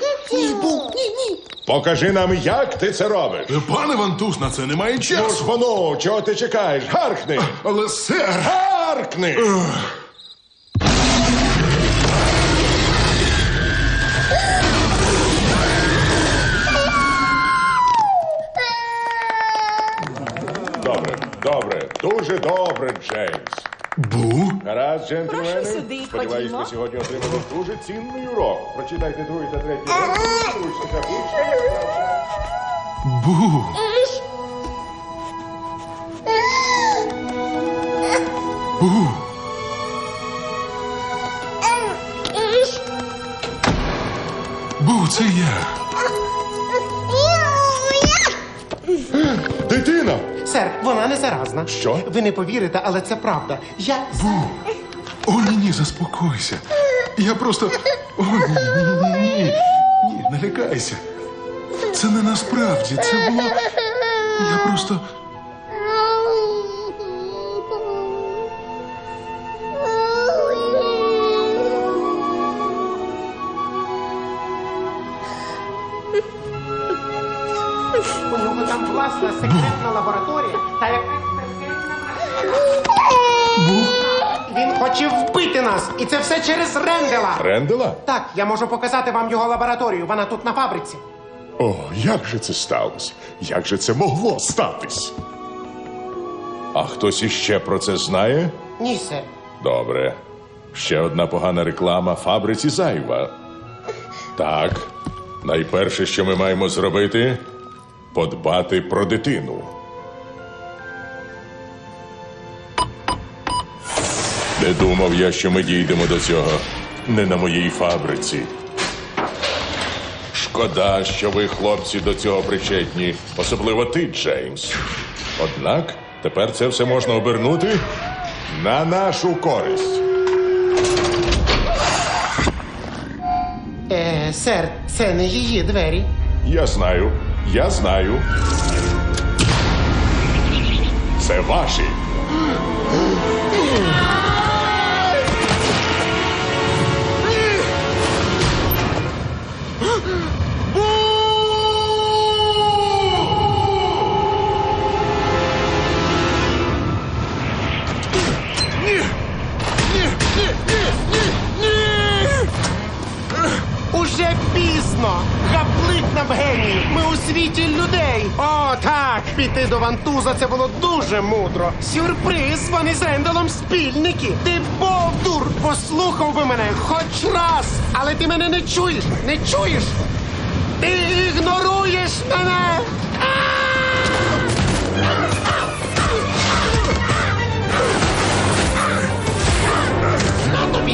F: Покажи нам, як ти це робиш.
M: Пане Вантуз, на це немає
F: Ну ж,
M: часу.
F: воно, чого ти чекаєш? Гаркни!
M: Але, сер!
F: Гаркни! Добре, добре, дуже добре, Джеймс.
M: Бу?
F: Гаразд, джентльмени.
B: Прошу сюди,
F: Сподіваюсь,
B: ходімо.
F: ви сьогодні отримали дуже цінний урок. Прочитайте другий та третій розділ підручника «Більше».
M: Бу! Бу! Бу, це я.
F: Дитина!
G: Сер, вона не заразна.
F: Що?
G: Ви не повірите, але це правда. Я...
M: Бу! О, ні, ні, заспокойся. Я просто... О, ні, ні, ні, ні. Ні, не лякайся. Це не насправді, це було... Я просто...
G: власна секретна лабораторія та якась секретна машина. Він хоче вбити нас, і це все через Рендела.
F: Рендела?
G: Так, я можу показати вам його лабораторію, вона тут на фабриці.
F: О, як же це сталося? Як же це могло статись? А хтось іще про це знає?
G: Ні, сер.
F: Добре. Ще одна погана реклама фабриці зайва. Так, найперше, що ми маємо зробити – подбати про дитину. Не думав я, що ми дійдемо до цього. Не на моїй фабриці. Шкода, що ви, хлопці, до цього причетні. Особливо ти, Джеймс. Однак, тепер це все можна обернути на нашу користь.
G: Е, сер, це не її двері.
F: Я знаю, я знаю. Це ваші.
G: Уже пізно! Гаплик нам геній! Ми у світі людей! О, так! Піти до Вантуза – це було дуже мудро! Сюрприз! Вони з Ренделом спільники! Ти бовдур! Послухав би мене хоч раз! Але ти мене не чуєш! Не чуєш! Ти ігноруєш мене! На тобі!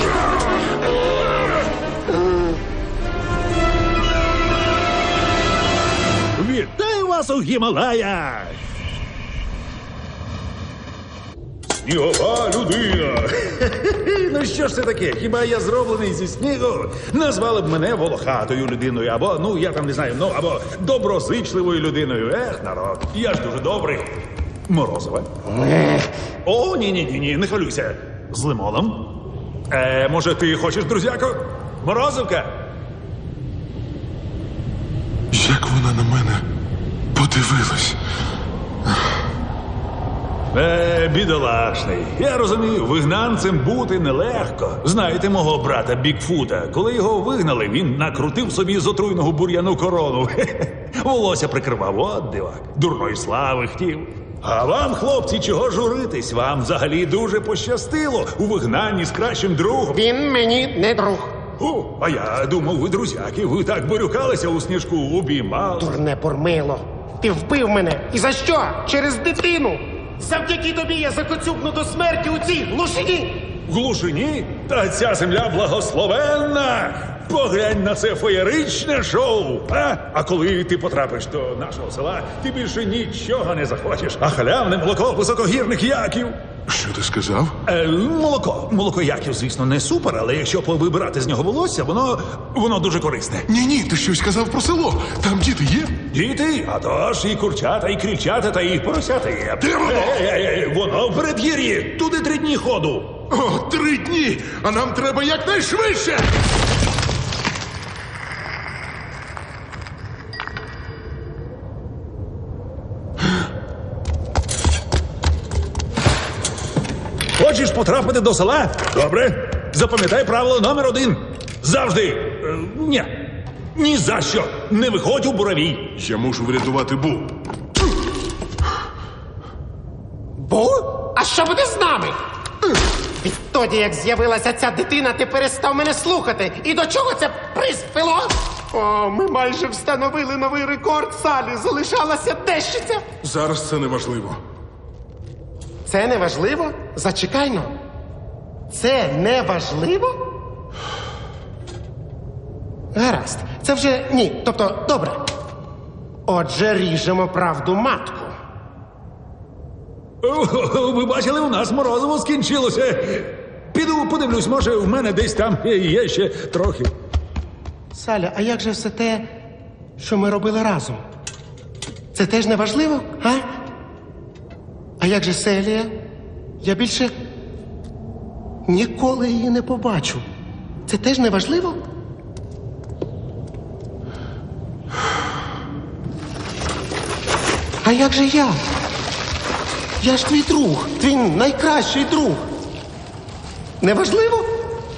T: Вітаю вас у Гімалаях! Снігова людина! Ну що ж це таке? Хіба я зроблений зі снігу? Назвали б мене волохатою людиною, або, ну, я там не знаю, ну, або доброзичливою людиною. Ех, народ, я ж дуже добрий. Морозове? О, ні-ні-ні, не хвилюйся. З лимоном? Е, може, ти хочеш, друзяко? Морозивка?
M: Як вона на мене подивилась.
T: Е, бідолашний. Я розумію, вигнанцем бути нелегко. Знаєте мого брата Бікфута? Коли його вигнали, він накрутив собі з отруйного бур'яну корону. Волосся прикривав, от дивак. Дурної слави хотів. А вам, хлопці, чого журитись? Вам взагалі дуже пощастило у вигнанні з кращим другом.
G: Він мені не друг.
T: О, а я думав, ви друзяки. Ви так борюкалися у сніжку, обіймали.
G: Дурне бурмило. Ти вбив мене. І за що? Через дитину. Завдяки тобі я закоцюбну до смерті у цій глушині.
T: Глушині? Та ця земля благословенна! Поглянь на це феєричне шоу! А? А коли ти потрапиш до нашого села, ти більше нічого не захочеш. А халявне молоко високогірних яків.
M: Що ти сказав?
T: Е, молоко. Молоко яків, звісно, не супер, але якщо повибирати з нього волосся, воно, воно дуже корисне.
M: Ні-ні, ти щось казав про село. Там діти є?
T: Діти? А то ж і курчата, і крильчата, та і поросята є.
M: Де воно?
T: Е, е, е, воно в передгір'ї. Туди три дні ходу.
M: О, три дні! А нам треба якнайшвидше!
T: Хочеш потрапити до села? Добре. Запам'ятай правило номер один. Завжди. Е, ні. Ні за що. Не виходь у буравій.
M: Я мушу врятувати Бу.
G: Бу? А що буде з нами? Відтоді, як з'явилася ця дитина, ти перестав мене слухати. І до чого це призвело? О, ми майже встановили новий рекорд, Салі. Залишалася дещиця.
M: Зараз це не важливо.
G: Це не важливо? Зачекай-но. Це не важливо? Гаразд. Це вже ні. Тобто, добре. Отже, ріжемо правду матку.
T: О, ви бачили, у нас морозиво скінчилося. Піду подивлюсь, може, в мене десь там є ще трохи.
G: Саля, а як же все те, що ми робили разом? Це теж не важливо, а? А як же Селія? Я більше ніколи її не побачу. Це теж не важливо?
E: А як же я? Я ж твій друг, твій найкращий друг. Неважливо?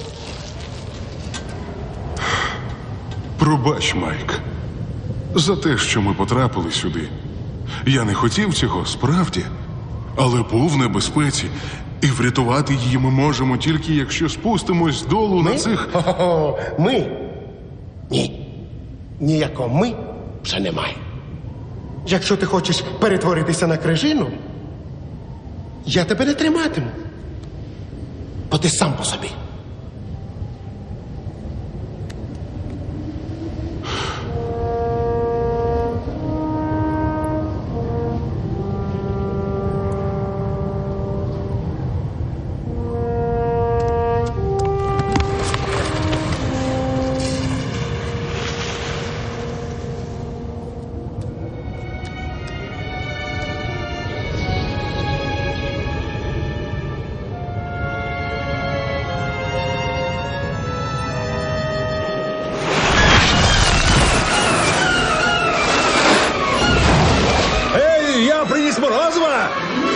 M: Пробач, Майк, за те, що ми потрапили сюди. Я не хотів цього, справді, але був в небезпеці. І врятувати її ми можемо тільки, якщо спустимось долу
E: Ми?
M: на цих...
E: Хо-хо-хо. Ми? Ні. Ніякого ми вже немає. Якщо ти хочеш перетворитися на крижину, я тебе не триматиму. Бо ти сам по собі.
T: Ей, я приніс морозива!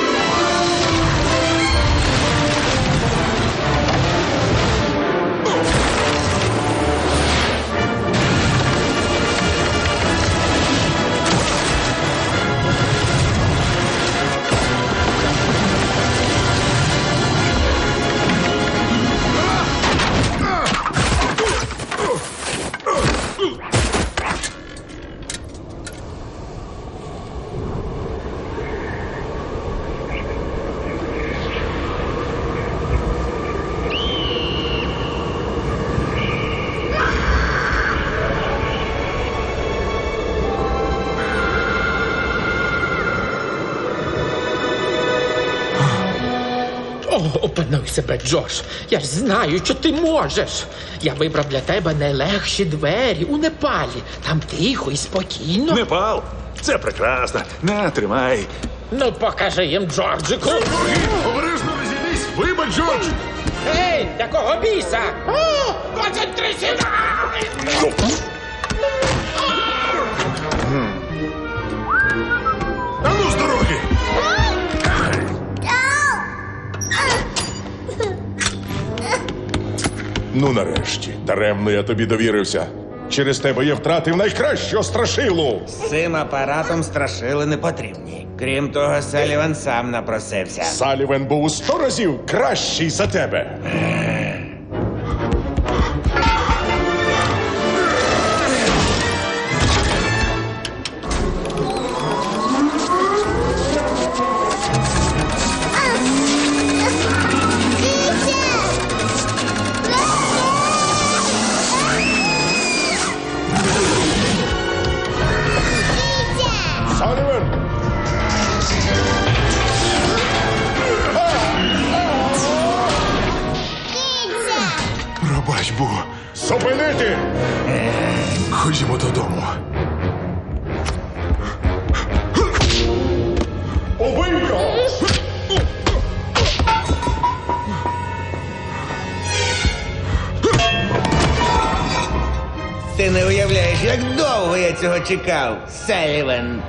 C: О, опануй себе, Джош. Я ж знаю, що ти можеш. Я вибрав для тебе найлегші двері у Непалі. Там тихо і спокійно.
T: Непал? Це прекрасно. На, тримай.
C: Ну, покажи їм, Джорджику.
M: Обережно розійдись! Вибач, Джордж!
C: Ей, якого біса? О, двадцять три сімнадцять!
M: А ну з дороги!
F: Ну, нарешті, даремно я тобі довірився. Через тебе я втратив найкращого страшилу.
L: З цим апаратом страшили не потрібні. Крім того, Саліван сам напросився.
F: Салівен був у сто разів кращий за тебе. Салівен!
M: Пробач, Бу.
F: Зупинити!
M: Ходімо додому.
F: Убий його!
L: Ти не уявляєш, як довго я цього чекав, Саліван.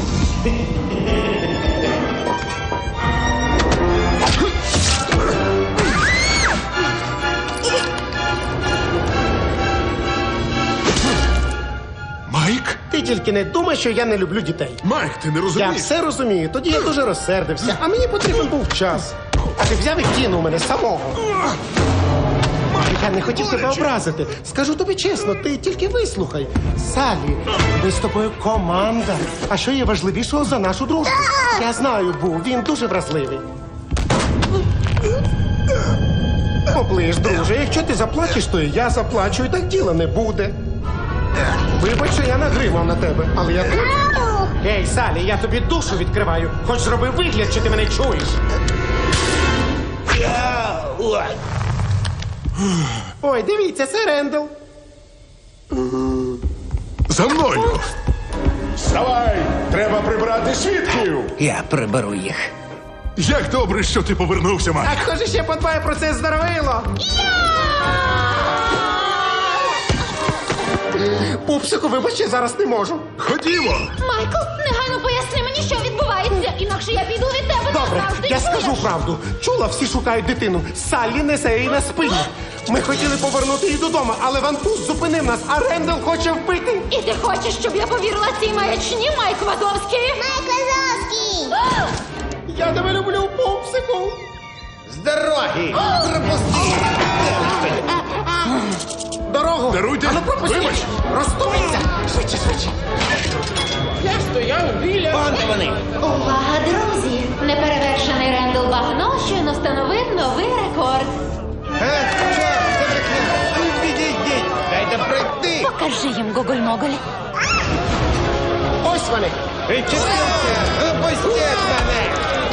M: Майк?
E: Ти тільки не думай, що я не люблю дітей.
M: Майк, ти не
E: Я
M: розумієш?
E: все розумію. Тоді я дуже розсердився, а мені потрібен був час. А ти взяв і кинув мене самого. Я не хотів тебе образити. Скажу тобі чесно, ти тільки вислухай. Салі, ми з тобою команда. А що є важливішого за нашу дружбу? Я знаю, Бу, він дуже вразливий. Поплиш, друже, якщо ти заплачеш, то і я заплачу, і так діла не буде. Вибач, що я нагримав на тебе, але я тут. Ей, Салі, я тобі душу відкриваю. Хоч зроби вигляд, що ти мене чуєш. Ой, дивіться, це Рендел.
M: За мною!
F: Вставай! Треба прибрати свідків!
L: Я приберу їх.
M: Як добре, що ти повернувся, Майк.
E: А хто ж ще подбає про це здоровило? Пупсику,
G: Хлопчику, вибач, я зараз не можу.
T: Ходімо!
J: Майкл, негайно поясни мені, що відбувається, інакше я піду від тебе
G: Добре,
J: назавжди.
G: я
J: чуєш?
G: скажу правду. Чула, всі шукають дитину. Саллі несе її на спині. Ми хотіли повернути її додому, але Вантуз зупинив нас, а Рендел хоче вбити.
J: І ти хочеш, щоб я повірила цій маячні, Майк Вазовський?
P: Майк Вазовський!
G: Я тебе люблю, пупсику.
R: З дороги! Пропусти!
G: Дорогу!
T: Даруйте!
G: А ну пропусти!
T: Вибач!
G: Розступиться! Швидше, швидше!
C: Я стояв біля...
R: Вон де вони!
J: Увага, друзі! Неперевершений Рендел Багно щойно встановив новий рекорд.
R: Е, що? Це таке? Відійдіть! Дайте пройти!
J: Покажи їм, Гоголь-Моголь.
G: Ось вони!
R: Відчепіться! Опустіть мене!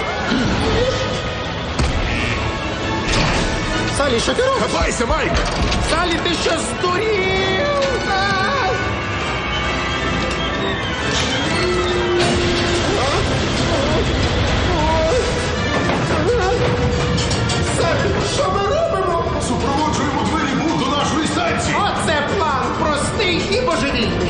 G: Салі, що ти робиш?
T: Хапайся, Майк!
G: Салі, ти що здурів? Ай! Салі, що ми робимо?
T: Супроводжуємо двері був до нашої станції!
G: Оце план простий і божевільний.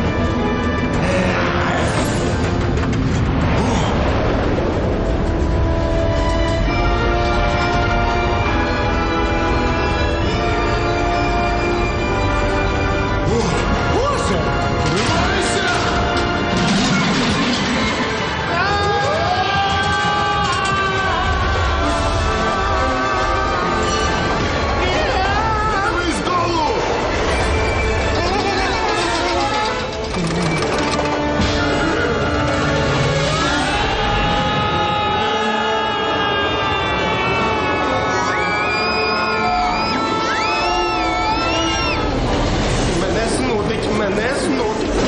T: Боже! Тримайся! Дивись долу!
G: Мене знудить, мене знудить.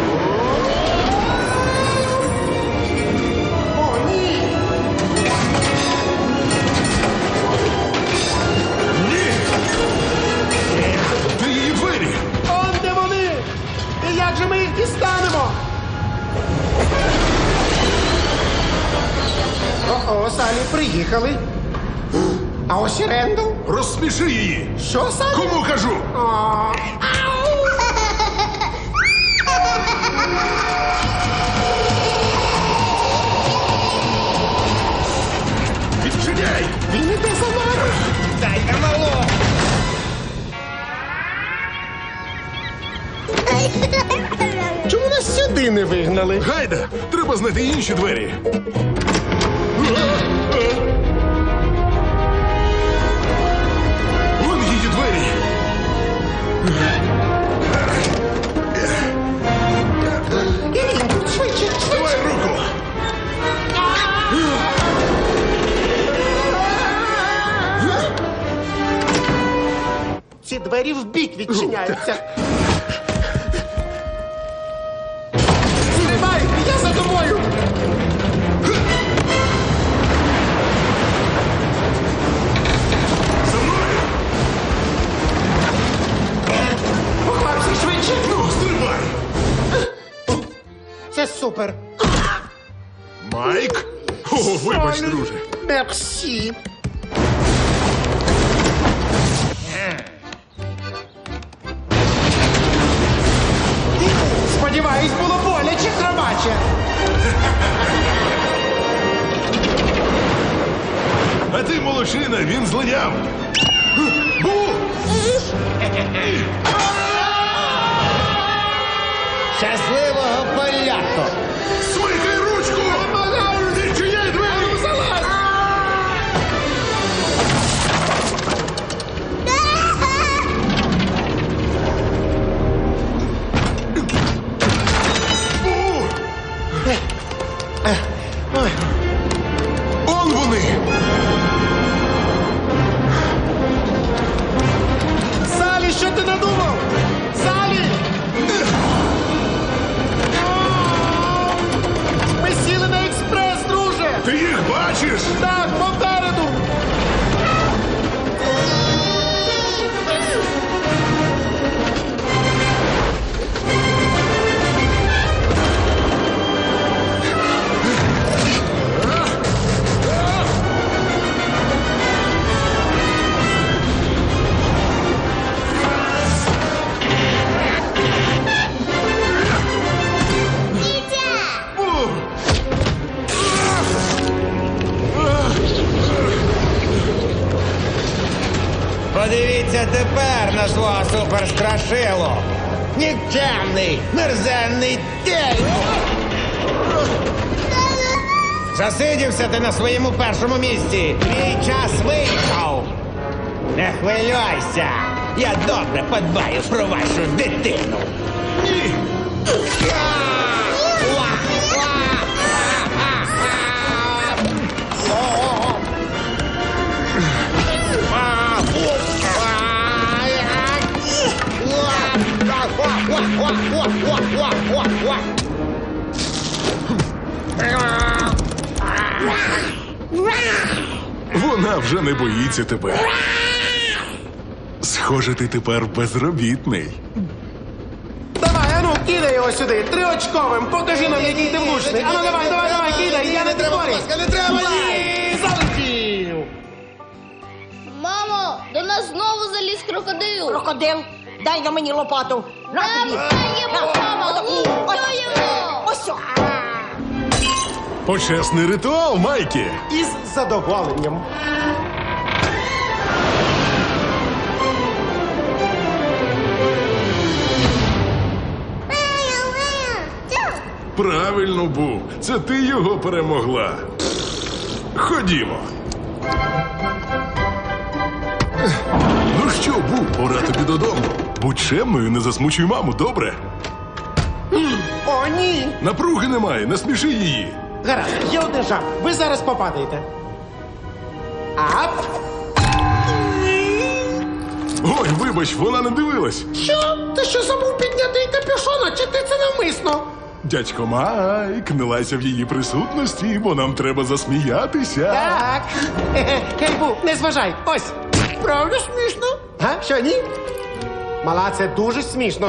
G: О, ні!
T: Ні! Ти її двері!
G: Он де вони! І як же ми їх дістанемо? О-о, Салі, приїхали. А ось і Рендел.
T: Розсміши її!
G: Що, Салі?
T: Кому кажу?
G: О,
T: Відчиняй!
G: він іде за нами.
R: Дайте мало!
G: Чому нас сюди не вигнали?
T: Гайда! Треба знайти інші двері! Вон її двері!
G: Швидше, швидше.
T: Давай руку!
G: Ці двері в бік відчиняються. Тримай, я за тобою.
T: За мною!
G: Поквапся швидше.
T: Ну, стрибай!
G: Це супер.
T: Майк? О, вибач, друже.
G: Мерсі. Сподіваюсь, було боляче, хробаче.
T: А ти, молодчина, він злиняв! Бу!
R: Щасливого поляту!
T: Смикай ручку! Відчиняй двері!
G: Залазь!
T: Бу! Он вони!
G: Салі, що ти надумав? Салі!
L: тепер на свого суперстрашилу? Нікчемний, мерзенний тінь! Засидівся ти на своєму першому місці. Твій час вийшов. Не хвилюйся. Я добре подбаю про вашу дитину. Ні.
M: Вона вже не боїться тебе. Схоже, ти тепер безробітний.
G: Давай, ану, кидай його сюди, триочковим, покажи нам, який ти влучний. Ану, давай, давай, давай, кидай, я не підборю.
L: Не треба,
G: ні! Залетів!
P: Мамо, до нас знову заліз крокодил.
B: Крокодил, дай на мені лопату. На тобі.
P: Даємо, мамо, даємо.
B: Ось о.
M: Почесний ритуал, Майкі.
G: Із задоволенням.
M: Правильно був. Це ти його перемогла. Ходімо. Ну що, Бу, пора тобі додому. Будь чемною, не засмучуй маму, добре?
G: О, ні!
M: Напруги немає, насміши її.
G: Гаразд, є один жарт. Ви зараз попадаєте. Ап!
M: Ой, вибач, вона не дивилась.
G: Що? Ти що забув підняти капюшона, чи ти це навмисно?
M: Дядько Майк, не лайся в її присутності, бо нам треба засміятися.
G: Так. Хе-хе, Бу, не зважай. Ось. Правда смішно? А, що, ні? Мала, це дуже смішно.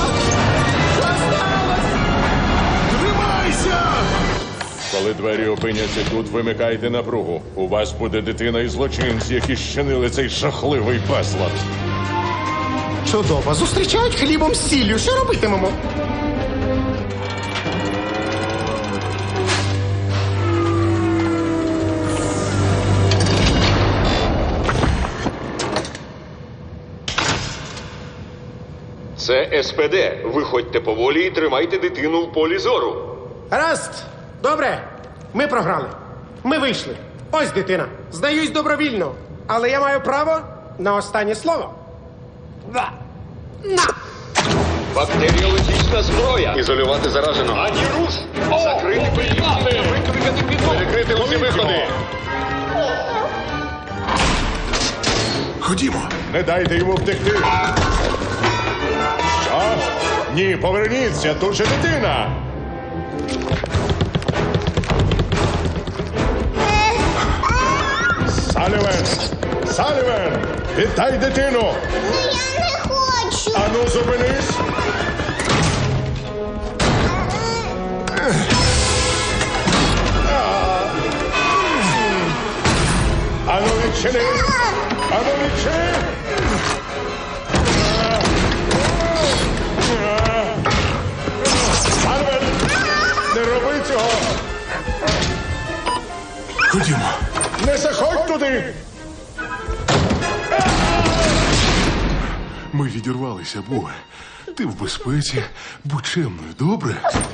M: Тримайся!
F: Коли двері опиняться тут, вимикайте напругу. У вас буде дитина і злочинці, які щинили цей жахливий безлад.
G: Чудово. Зустрічають хлібом з сіллю. Що робитимемо?
O: Це ес пе де. Виходьте поволі і тримайте дитину в полі зору.
G: Гаразд. Добре. Ми програли. Ми вийшли. Ось дитина. Здаюсь добровільно. Але я маю право на останнє слово. Да. На!
O: Бактеріологічна зброя.
H: Ізолювати зараженого.
O: Ані руш! Закрити виїзди! Викликати підмогу!
H: Перекрити усі виходи.
M: Ходімо.
F: Не дайте йому втекти. Що? Ні, поверніться, тут же дитина. Салівен! Салівен! Віддай дитину!
P: Ну я не хочу.
F: Ану, зупинись! Ану, відчини! Ану, відчини! Салівен! Не роби цього!
M: Ходімо.
F: Не заходь туди!
M: Ми відірвалися, Бу. Ти в безпеці. Будь чемною, добре?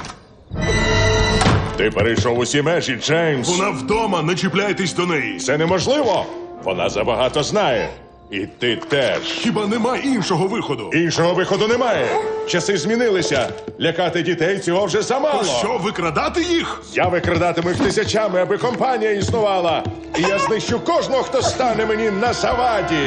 F: Ти перейшов усі межі, Джеймс.
M: Вона вдома, не чіпляйтесь до неї.
F: Це неможливо. Вона забагато знає. І ти теж.
M: Хіба нема іншого виходу?
F: Іншого виходу немає. Часи змінилися. Лякати дітей цього вже замало.
M: То що, викрадати їх?
F: Я викрадатиму їх тисячами, аби компанія існувала. І я знищу кожного, хто стане мені на заваді.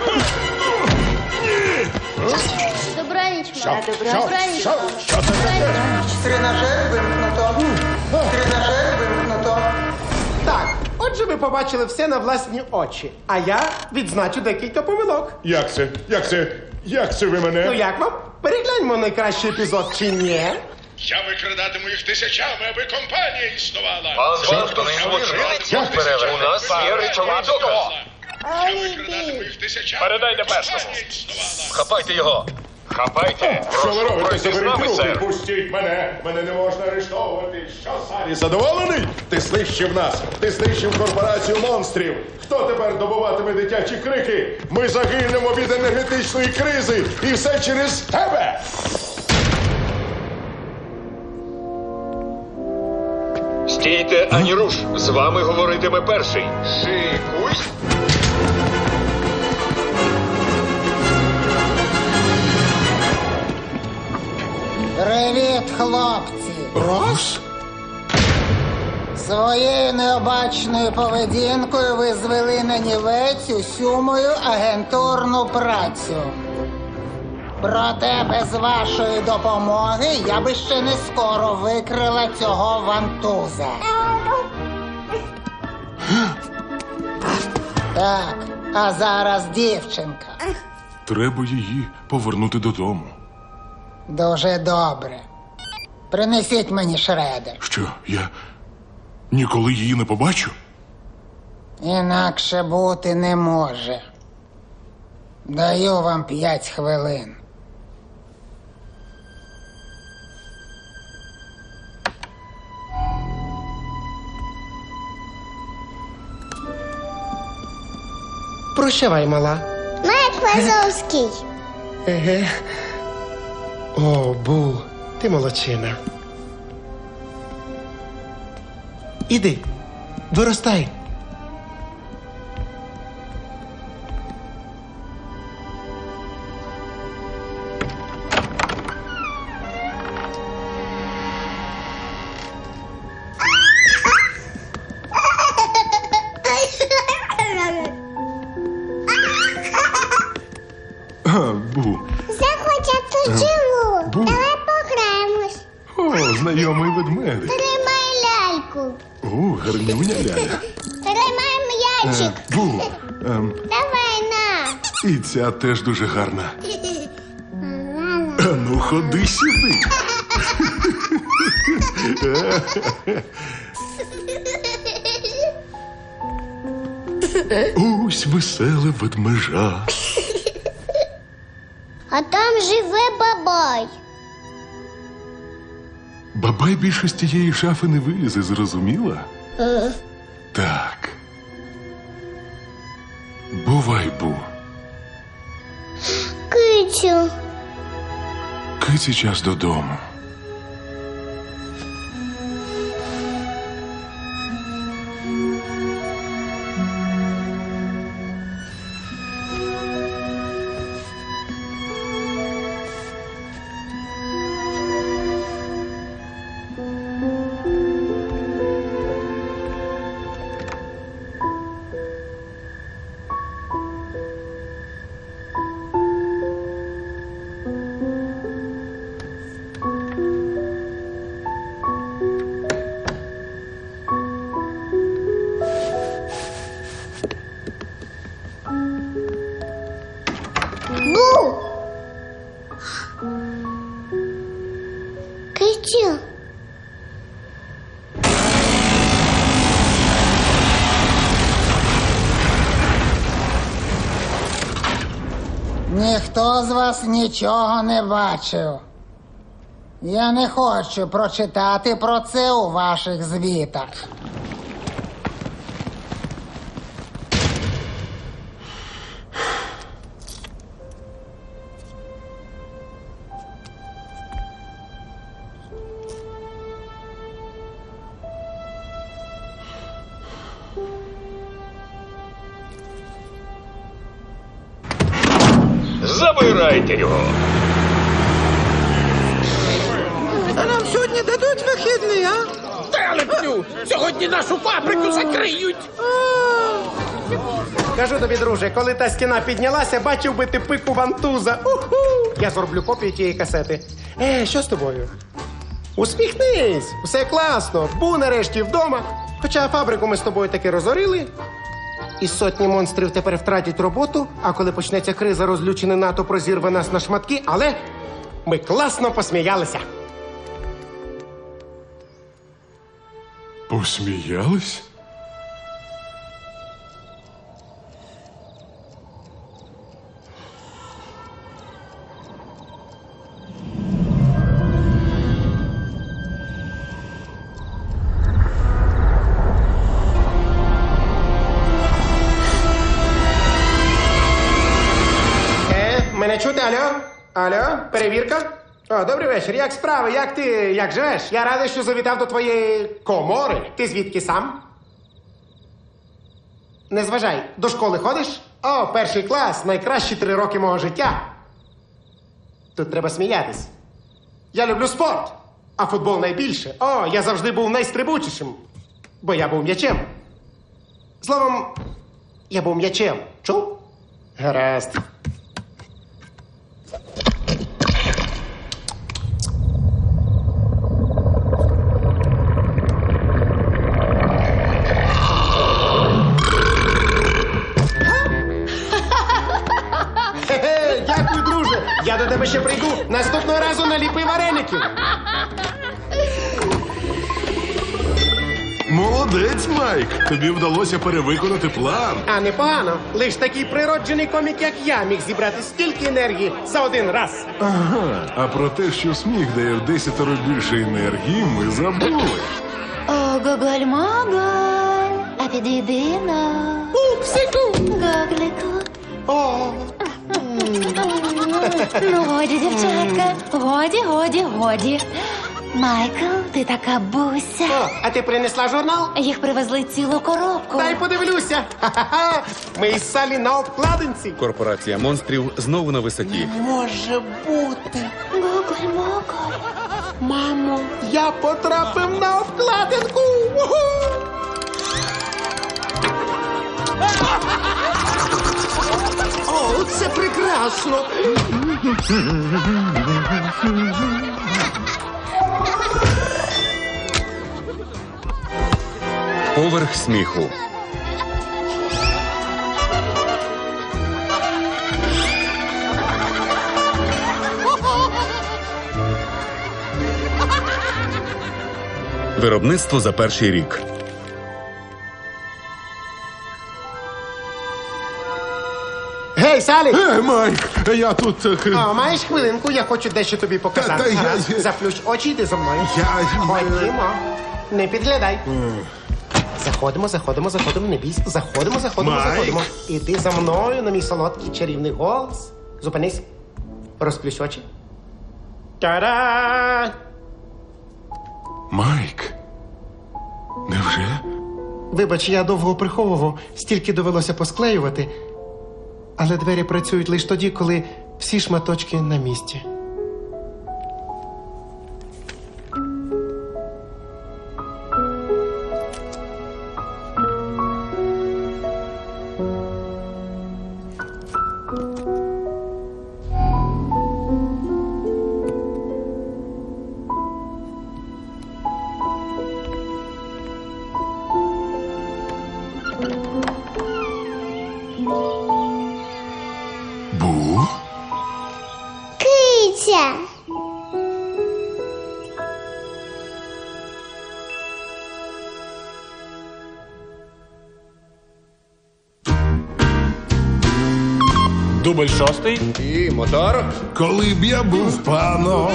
P: Добраніч,
F: Що?
P: мама.
F: Що?
P: Добраніч.
F: Що? Що це таке?
D: Тренажер вимкнуто. Тренажер вимкнуто.
G: Так, отже, ви побачили все на власні очі. А я відзначу декілька помилок.
F: Як це? Як це? Як це ви мене?
G: Ну як вам? Перегляньмо найкращий епізод чи ні?
F: Я викрадатиму їх тисячами, аби компанія існувала.
O: Пан Вантон, злочинець? У нас є речовий доказ.
F: Я викрадатиму їх тисячами.
O: Передайте першому. Хапайте його. Хапайте!
F: Що ви
O: Прошу
F: робите,
O: пройти з
F: заберіть
O: нами,
F: руки,
O: сер!
F: пустіть мене! Мене не можна арештовувати! Що, Сарі, задоволений? Ти знищив нас! Ти знищив корпорацію монстрів! Хто тепер добуватиме дитячі крики? Ми загинемо від енергетичної кризи! І все через тебе!
O: Стійте, ані руш! З вами говоритиме перший. Шикуй!
D: Привіт, хлопці!
M: Рос?
D: Своєю необачною поведінкою ви звели на нівець усю мою агентурну працю. Проте без вашої допомоги я би ще не скоро викрила цього вантуза. Так, а зараз дівчинка.
M: Треба її повернути додому.
D: Дуже добре. Принесіть мені шредер.
M: Що, я ніколи її не побачу?
D: Інакше бути не може. Даю вам п'ять хвилин.
C: Прощавай, мала.
P: Майк Вазовський.
C: Еге. О, Бу, ти молодчина. Іди, виростай.
M: А, Бу.
P: Захоча точилу.
M: Бу.
P: Давай пограємось.
M: О, знайомий ведмедик.
P: Тримай ляльку.
M: О, гарнюня ляля.
P: Тримай м'ячик.
M: Е, Бу. Ем,
P: Давай на.
M: і ця теж дуже гарна. А ну, ходи сюди. Ось веселе ведмежа.
P: А там живе бабай.
M: Бабай більше з тієї шафи не вилізе, зрозуміла?
P: Е.
M: Так. Бувай, Бу.
P: Кицю.
M: Киці час додому.
P: Бу. Кицю.
D: Ніхто з вас нічого не бачив. Я не хочу прочитати про це у ваших звітах.
O: Забирайте його!
C: А нам сьогодні дадуть вихідний, а? Телепню! Сьогодні нашу фабрику закриють!
G: Кажу тобі, друже, коли та стіна піднялася, бачив би ти пику вантуза. Уху! Я зроблю копію тієї касети. Е, що з тобою? Усміхнись! Все класно! Бу нарешті вдома. Хоча фабрику ми з тобою таки розорили. І сотні монстрів тепер втратять роботу, а коли почнеться криза, розлючене НАТО прозірве нас на шматки, але ми класно посміялися.
M: Посміялись?
G: Мене чути? Алло? Алло? Перевірка? О, добрий вечір. Як справи? Як ти? Як живеш? Я радий, що завітав до твоєї комори. Ти звідки сам? Не зважай. До школи ходиш? О, перший клас. Найкращі три роки мого життя. Тут треба сміятись. Я люблю спорт, а футбол найбільше. О, я завжди був найстрибучішим, бо я був м'ячем. Словом, я був м'ячем. Чув? Гаразд. Хе-хе, дякую, друже. Я до тебе ще прийду. Наступного разу наліпи вареників.
M: Молодець, Майк. Тобі вдалося перевиконати план.
G: А непогано. Лиш такий природжений комік, як я, міг зібрати стільки енергії за один раз.
M: Ага. А про те, що сміх дає в десятеро більше енергії, ми забули.
J: О, Гоголь-моголь, а підійди на...
G: Пупсику!
J: Гоглику.
G: О!
J: Ну, годі, дівчатка. Годі, годі, годі. Майкл, ти така буся.
G: О, а ти принесла журнал?
J: Їх привезли цілу коробку.
G: Дай подивлюся. Ха-ха-ха. Ми із Салі на обкладинці.
A: Корпорація монстрів знову на висоті.
G: Може бути.
J: Гоголь-моголь.
G: Мамо, я потрапив на обкладинку. Уху! О, це прекрасно.
A: Поверх сміху. Виробництво за перший рік.
G: Гей, Салі!
M: Е, Майк, я тут... е,
G: А, маєш хвилинку, я хочу дещо тобі показати.
M: Та- та я-
G: Гаразд,
M: я-
G: заплющ очі, йди зо мною.
M: Я-
G: Ходімо. Не підглядай. Заходимо, заходимо, заходимо, не бійся. Заходимо, заходимо,
M: Майк.
G: заходимо. Іди за мною на мій солодкий чарівний голос. Зупинись. Розплющ очі. Та-да!
M: Майк. Невже?
G: Вибач, я довго приховував, стільки довелося посклеювати. Але двері працюють лише тоді, коли всі шматочки на місці.
M: Бу?
P: Киця.
T: Дубль шостий.
A: І мотор.
M: Коли б я був паном,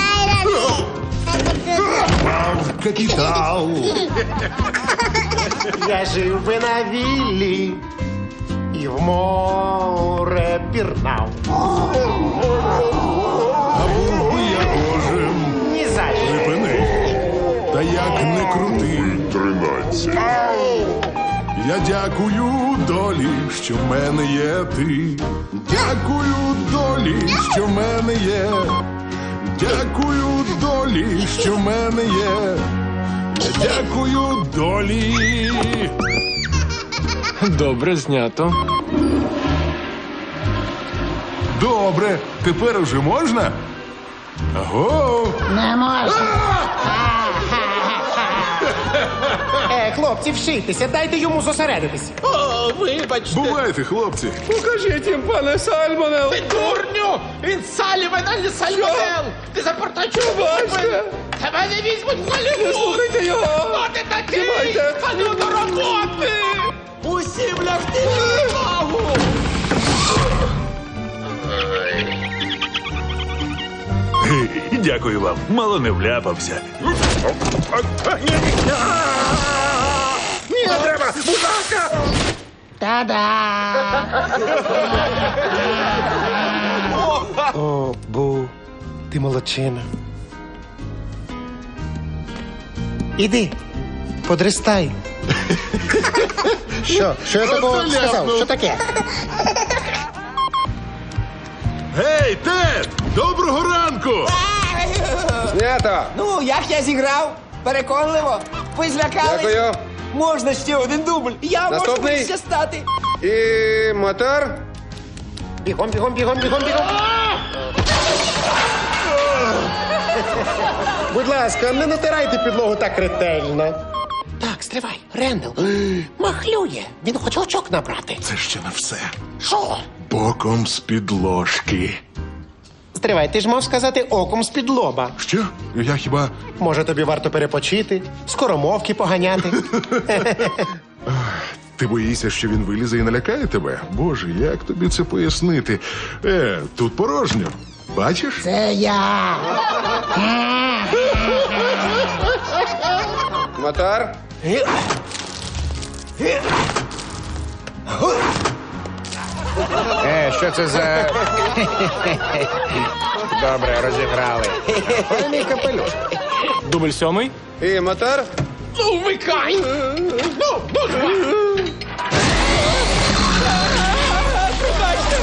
M: мав капітал.
G: Я жив би на віллі і в море пірнав.
M: А був би я божим.
G: Ні за що.
M: Припини. Та як не крути. Тринадцять. Я дякую долі, що в мене є ти. Дякую долі, що в мене є. Дякую долі, що в мене є. Дякую долі.
K: Добре знято.
M: Добре, тепер уже можна? Аго!
D: Не можна.
G: Е, хлопці, вшийтеся, дайте йому зосередитись.
C: О, вибачте.
M: Бувайте, хлопці.
K: Покажіть їм, пане Сальмонел.
C: Ви дурню! Він Саліван, а не Сальмонел! Ти запортачив
K: Бачте?
C: Тебе не візьмуть в Голлівуд!
K: Не слухайте його!
C: Хто ти такий?
K: Знімайте.
C: А ну до роботи! Усім лягти на підлогу!
T: Дякую вам. Мало не вляпався.
C: Ні, не треба! Будь ласка!
D: Та-да!
C: О,
G: О, Бу, ти молодчина. Іди, подристай. Що? Що я такого сказав? Що таке?
M: Гей, Тед! Доброго ранку!
A: Знято!
U: Ну, як я зіграв? Переконливо. Ви злякались?
A: Дякую.
U: Можна ще один дубль. Я
A: Наступний.
U: можу ще стати.
A: І мотор.
G: Бігом, бігом, бігом, бігом, бігом. Будь ласка, не натирайте підлогу так ретельно. Так, стривай, Рендел. Махлює. Він хоче очок набрати.
M: Це ще не все.
G: Що?
M: Боком з-під ложки.
G: Стривай, ти ж мав сказати оком з-під лоба.
M: Що? Я хіба...
G: Може, тобі варто перепочити, скоромовки поганяти.
M: Ти боїшся, що він вилізе і налякає тебе? Боже, як тобі це пояснити? Е, тут порожньо. Бачиш?
D: Це я.
A: Мотор.
L: Е, що це за... Добре, розіграли.
G: Ой, мій капелюш.
K: Дубль сьомий.
A: І мотор.
C: Ну, вмикай! Ну, ну, пробачте!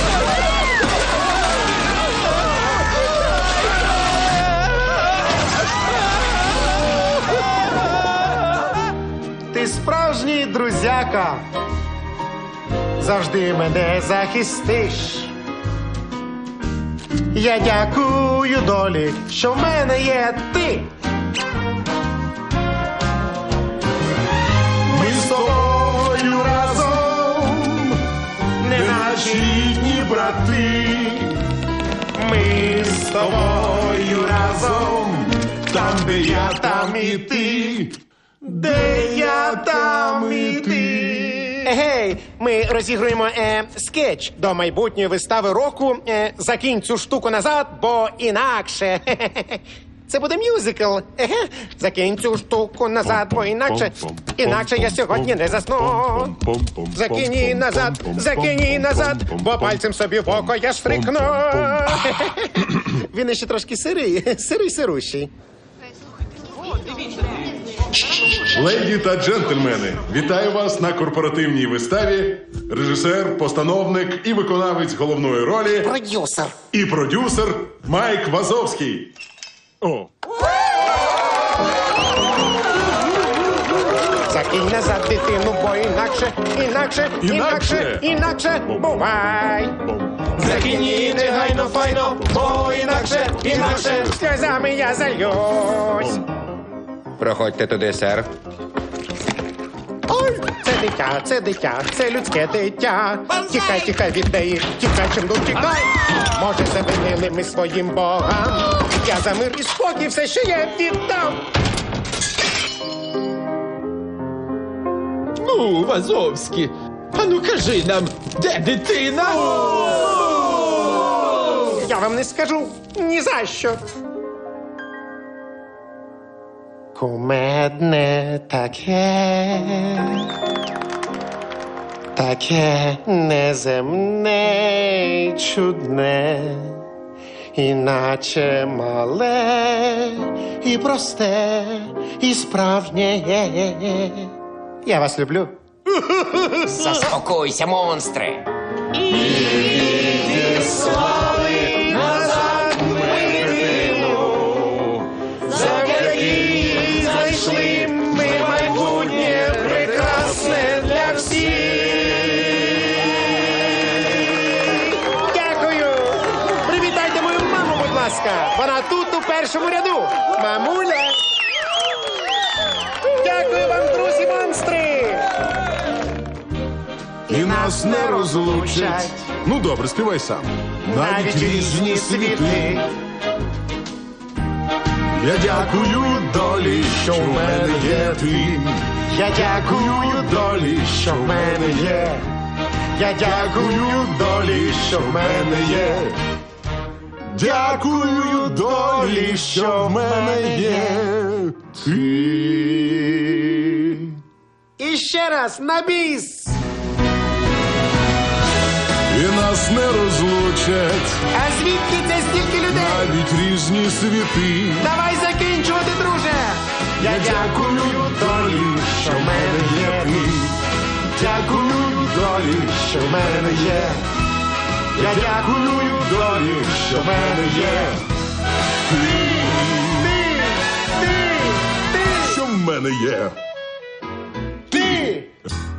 G: Ти справжній друзяка. Завжди мене захистиш. Я дякую долі, що в мене є ти. Ми з тобою разом, не наші рідні брати. Ми з тобою разом, там, де я, там і ти. Де я, там і ти. Гей, ми розігруємо е, скетч до майбутньої вистави року. Е, закинь цю штуку назад, бо інакше. Це буде мюзикл. Еге. Закинь цю штуку назад, бо інакше. Інакше я сьогодні не засну. Закинь її назад, закинь її назад, бо пальцем собі в око я штрикну. Він ще трошки сирий, сирий сирущий.
M: Леді та джентльмени, вітаю вас на корпоративній виставі. Режисер, постановник і виконавець головної ролі.
G: Продюсер.
M: І продюсер Майк Вазовський. О.
G: Закинь назад дитину, бо інакше, інакше, інакше, інакше, бувай. Закинь її негайно, файно, бо інакше, інакше, сльозами я зальюсь.
A: Проходьте туди, сер.
G: Ой, це дитя, це дитя, це людське дитя. Тікай, тікай від неї, тікай, чим тут тікай. Може, завинили ми своїм богам. Я за мир і спокій все, що я віддам.
C: Ну, Вазовський, а ну кажи нам, де дитина?
G: Я вам не скажу ні за що. Кумедне таке, таке неземне, чудне, іначе мале, і просте, і справжнє. Я вас люблю.
U: Заспокойся, монстри.
G: Іди слави назад ми дитину, завдяки знайшли ми майбутнє прекрасне для всіх. Дякую. Привітайте мою маму, будь ласка. Вона тут у першому ряду. Мамуля. Дякую вам, друзі монстри.
M: І нас не розлучать. Ну добре, співай сам.
G: Навіть різні світи.
M: Я дякую долі, що в мене є ти.
G: Я дякую долі, що в мене є. Я дякую долі, що в мене є.
M: Дякую долі, що в мене є. Ти.
G: І ще раз на біс.
M: і нас не розлучать
G: А звідки це стільки людей?
M: навіть різні світи.
G: Давай закінчувати, друже!
E: Я дякую долі, що в мене є ти. Дякую долі, що в мене є. Я дякую долі, що в мене є.
M: Ти, ти, ти, ти, що в мене є.
E: Ти!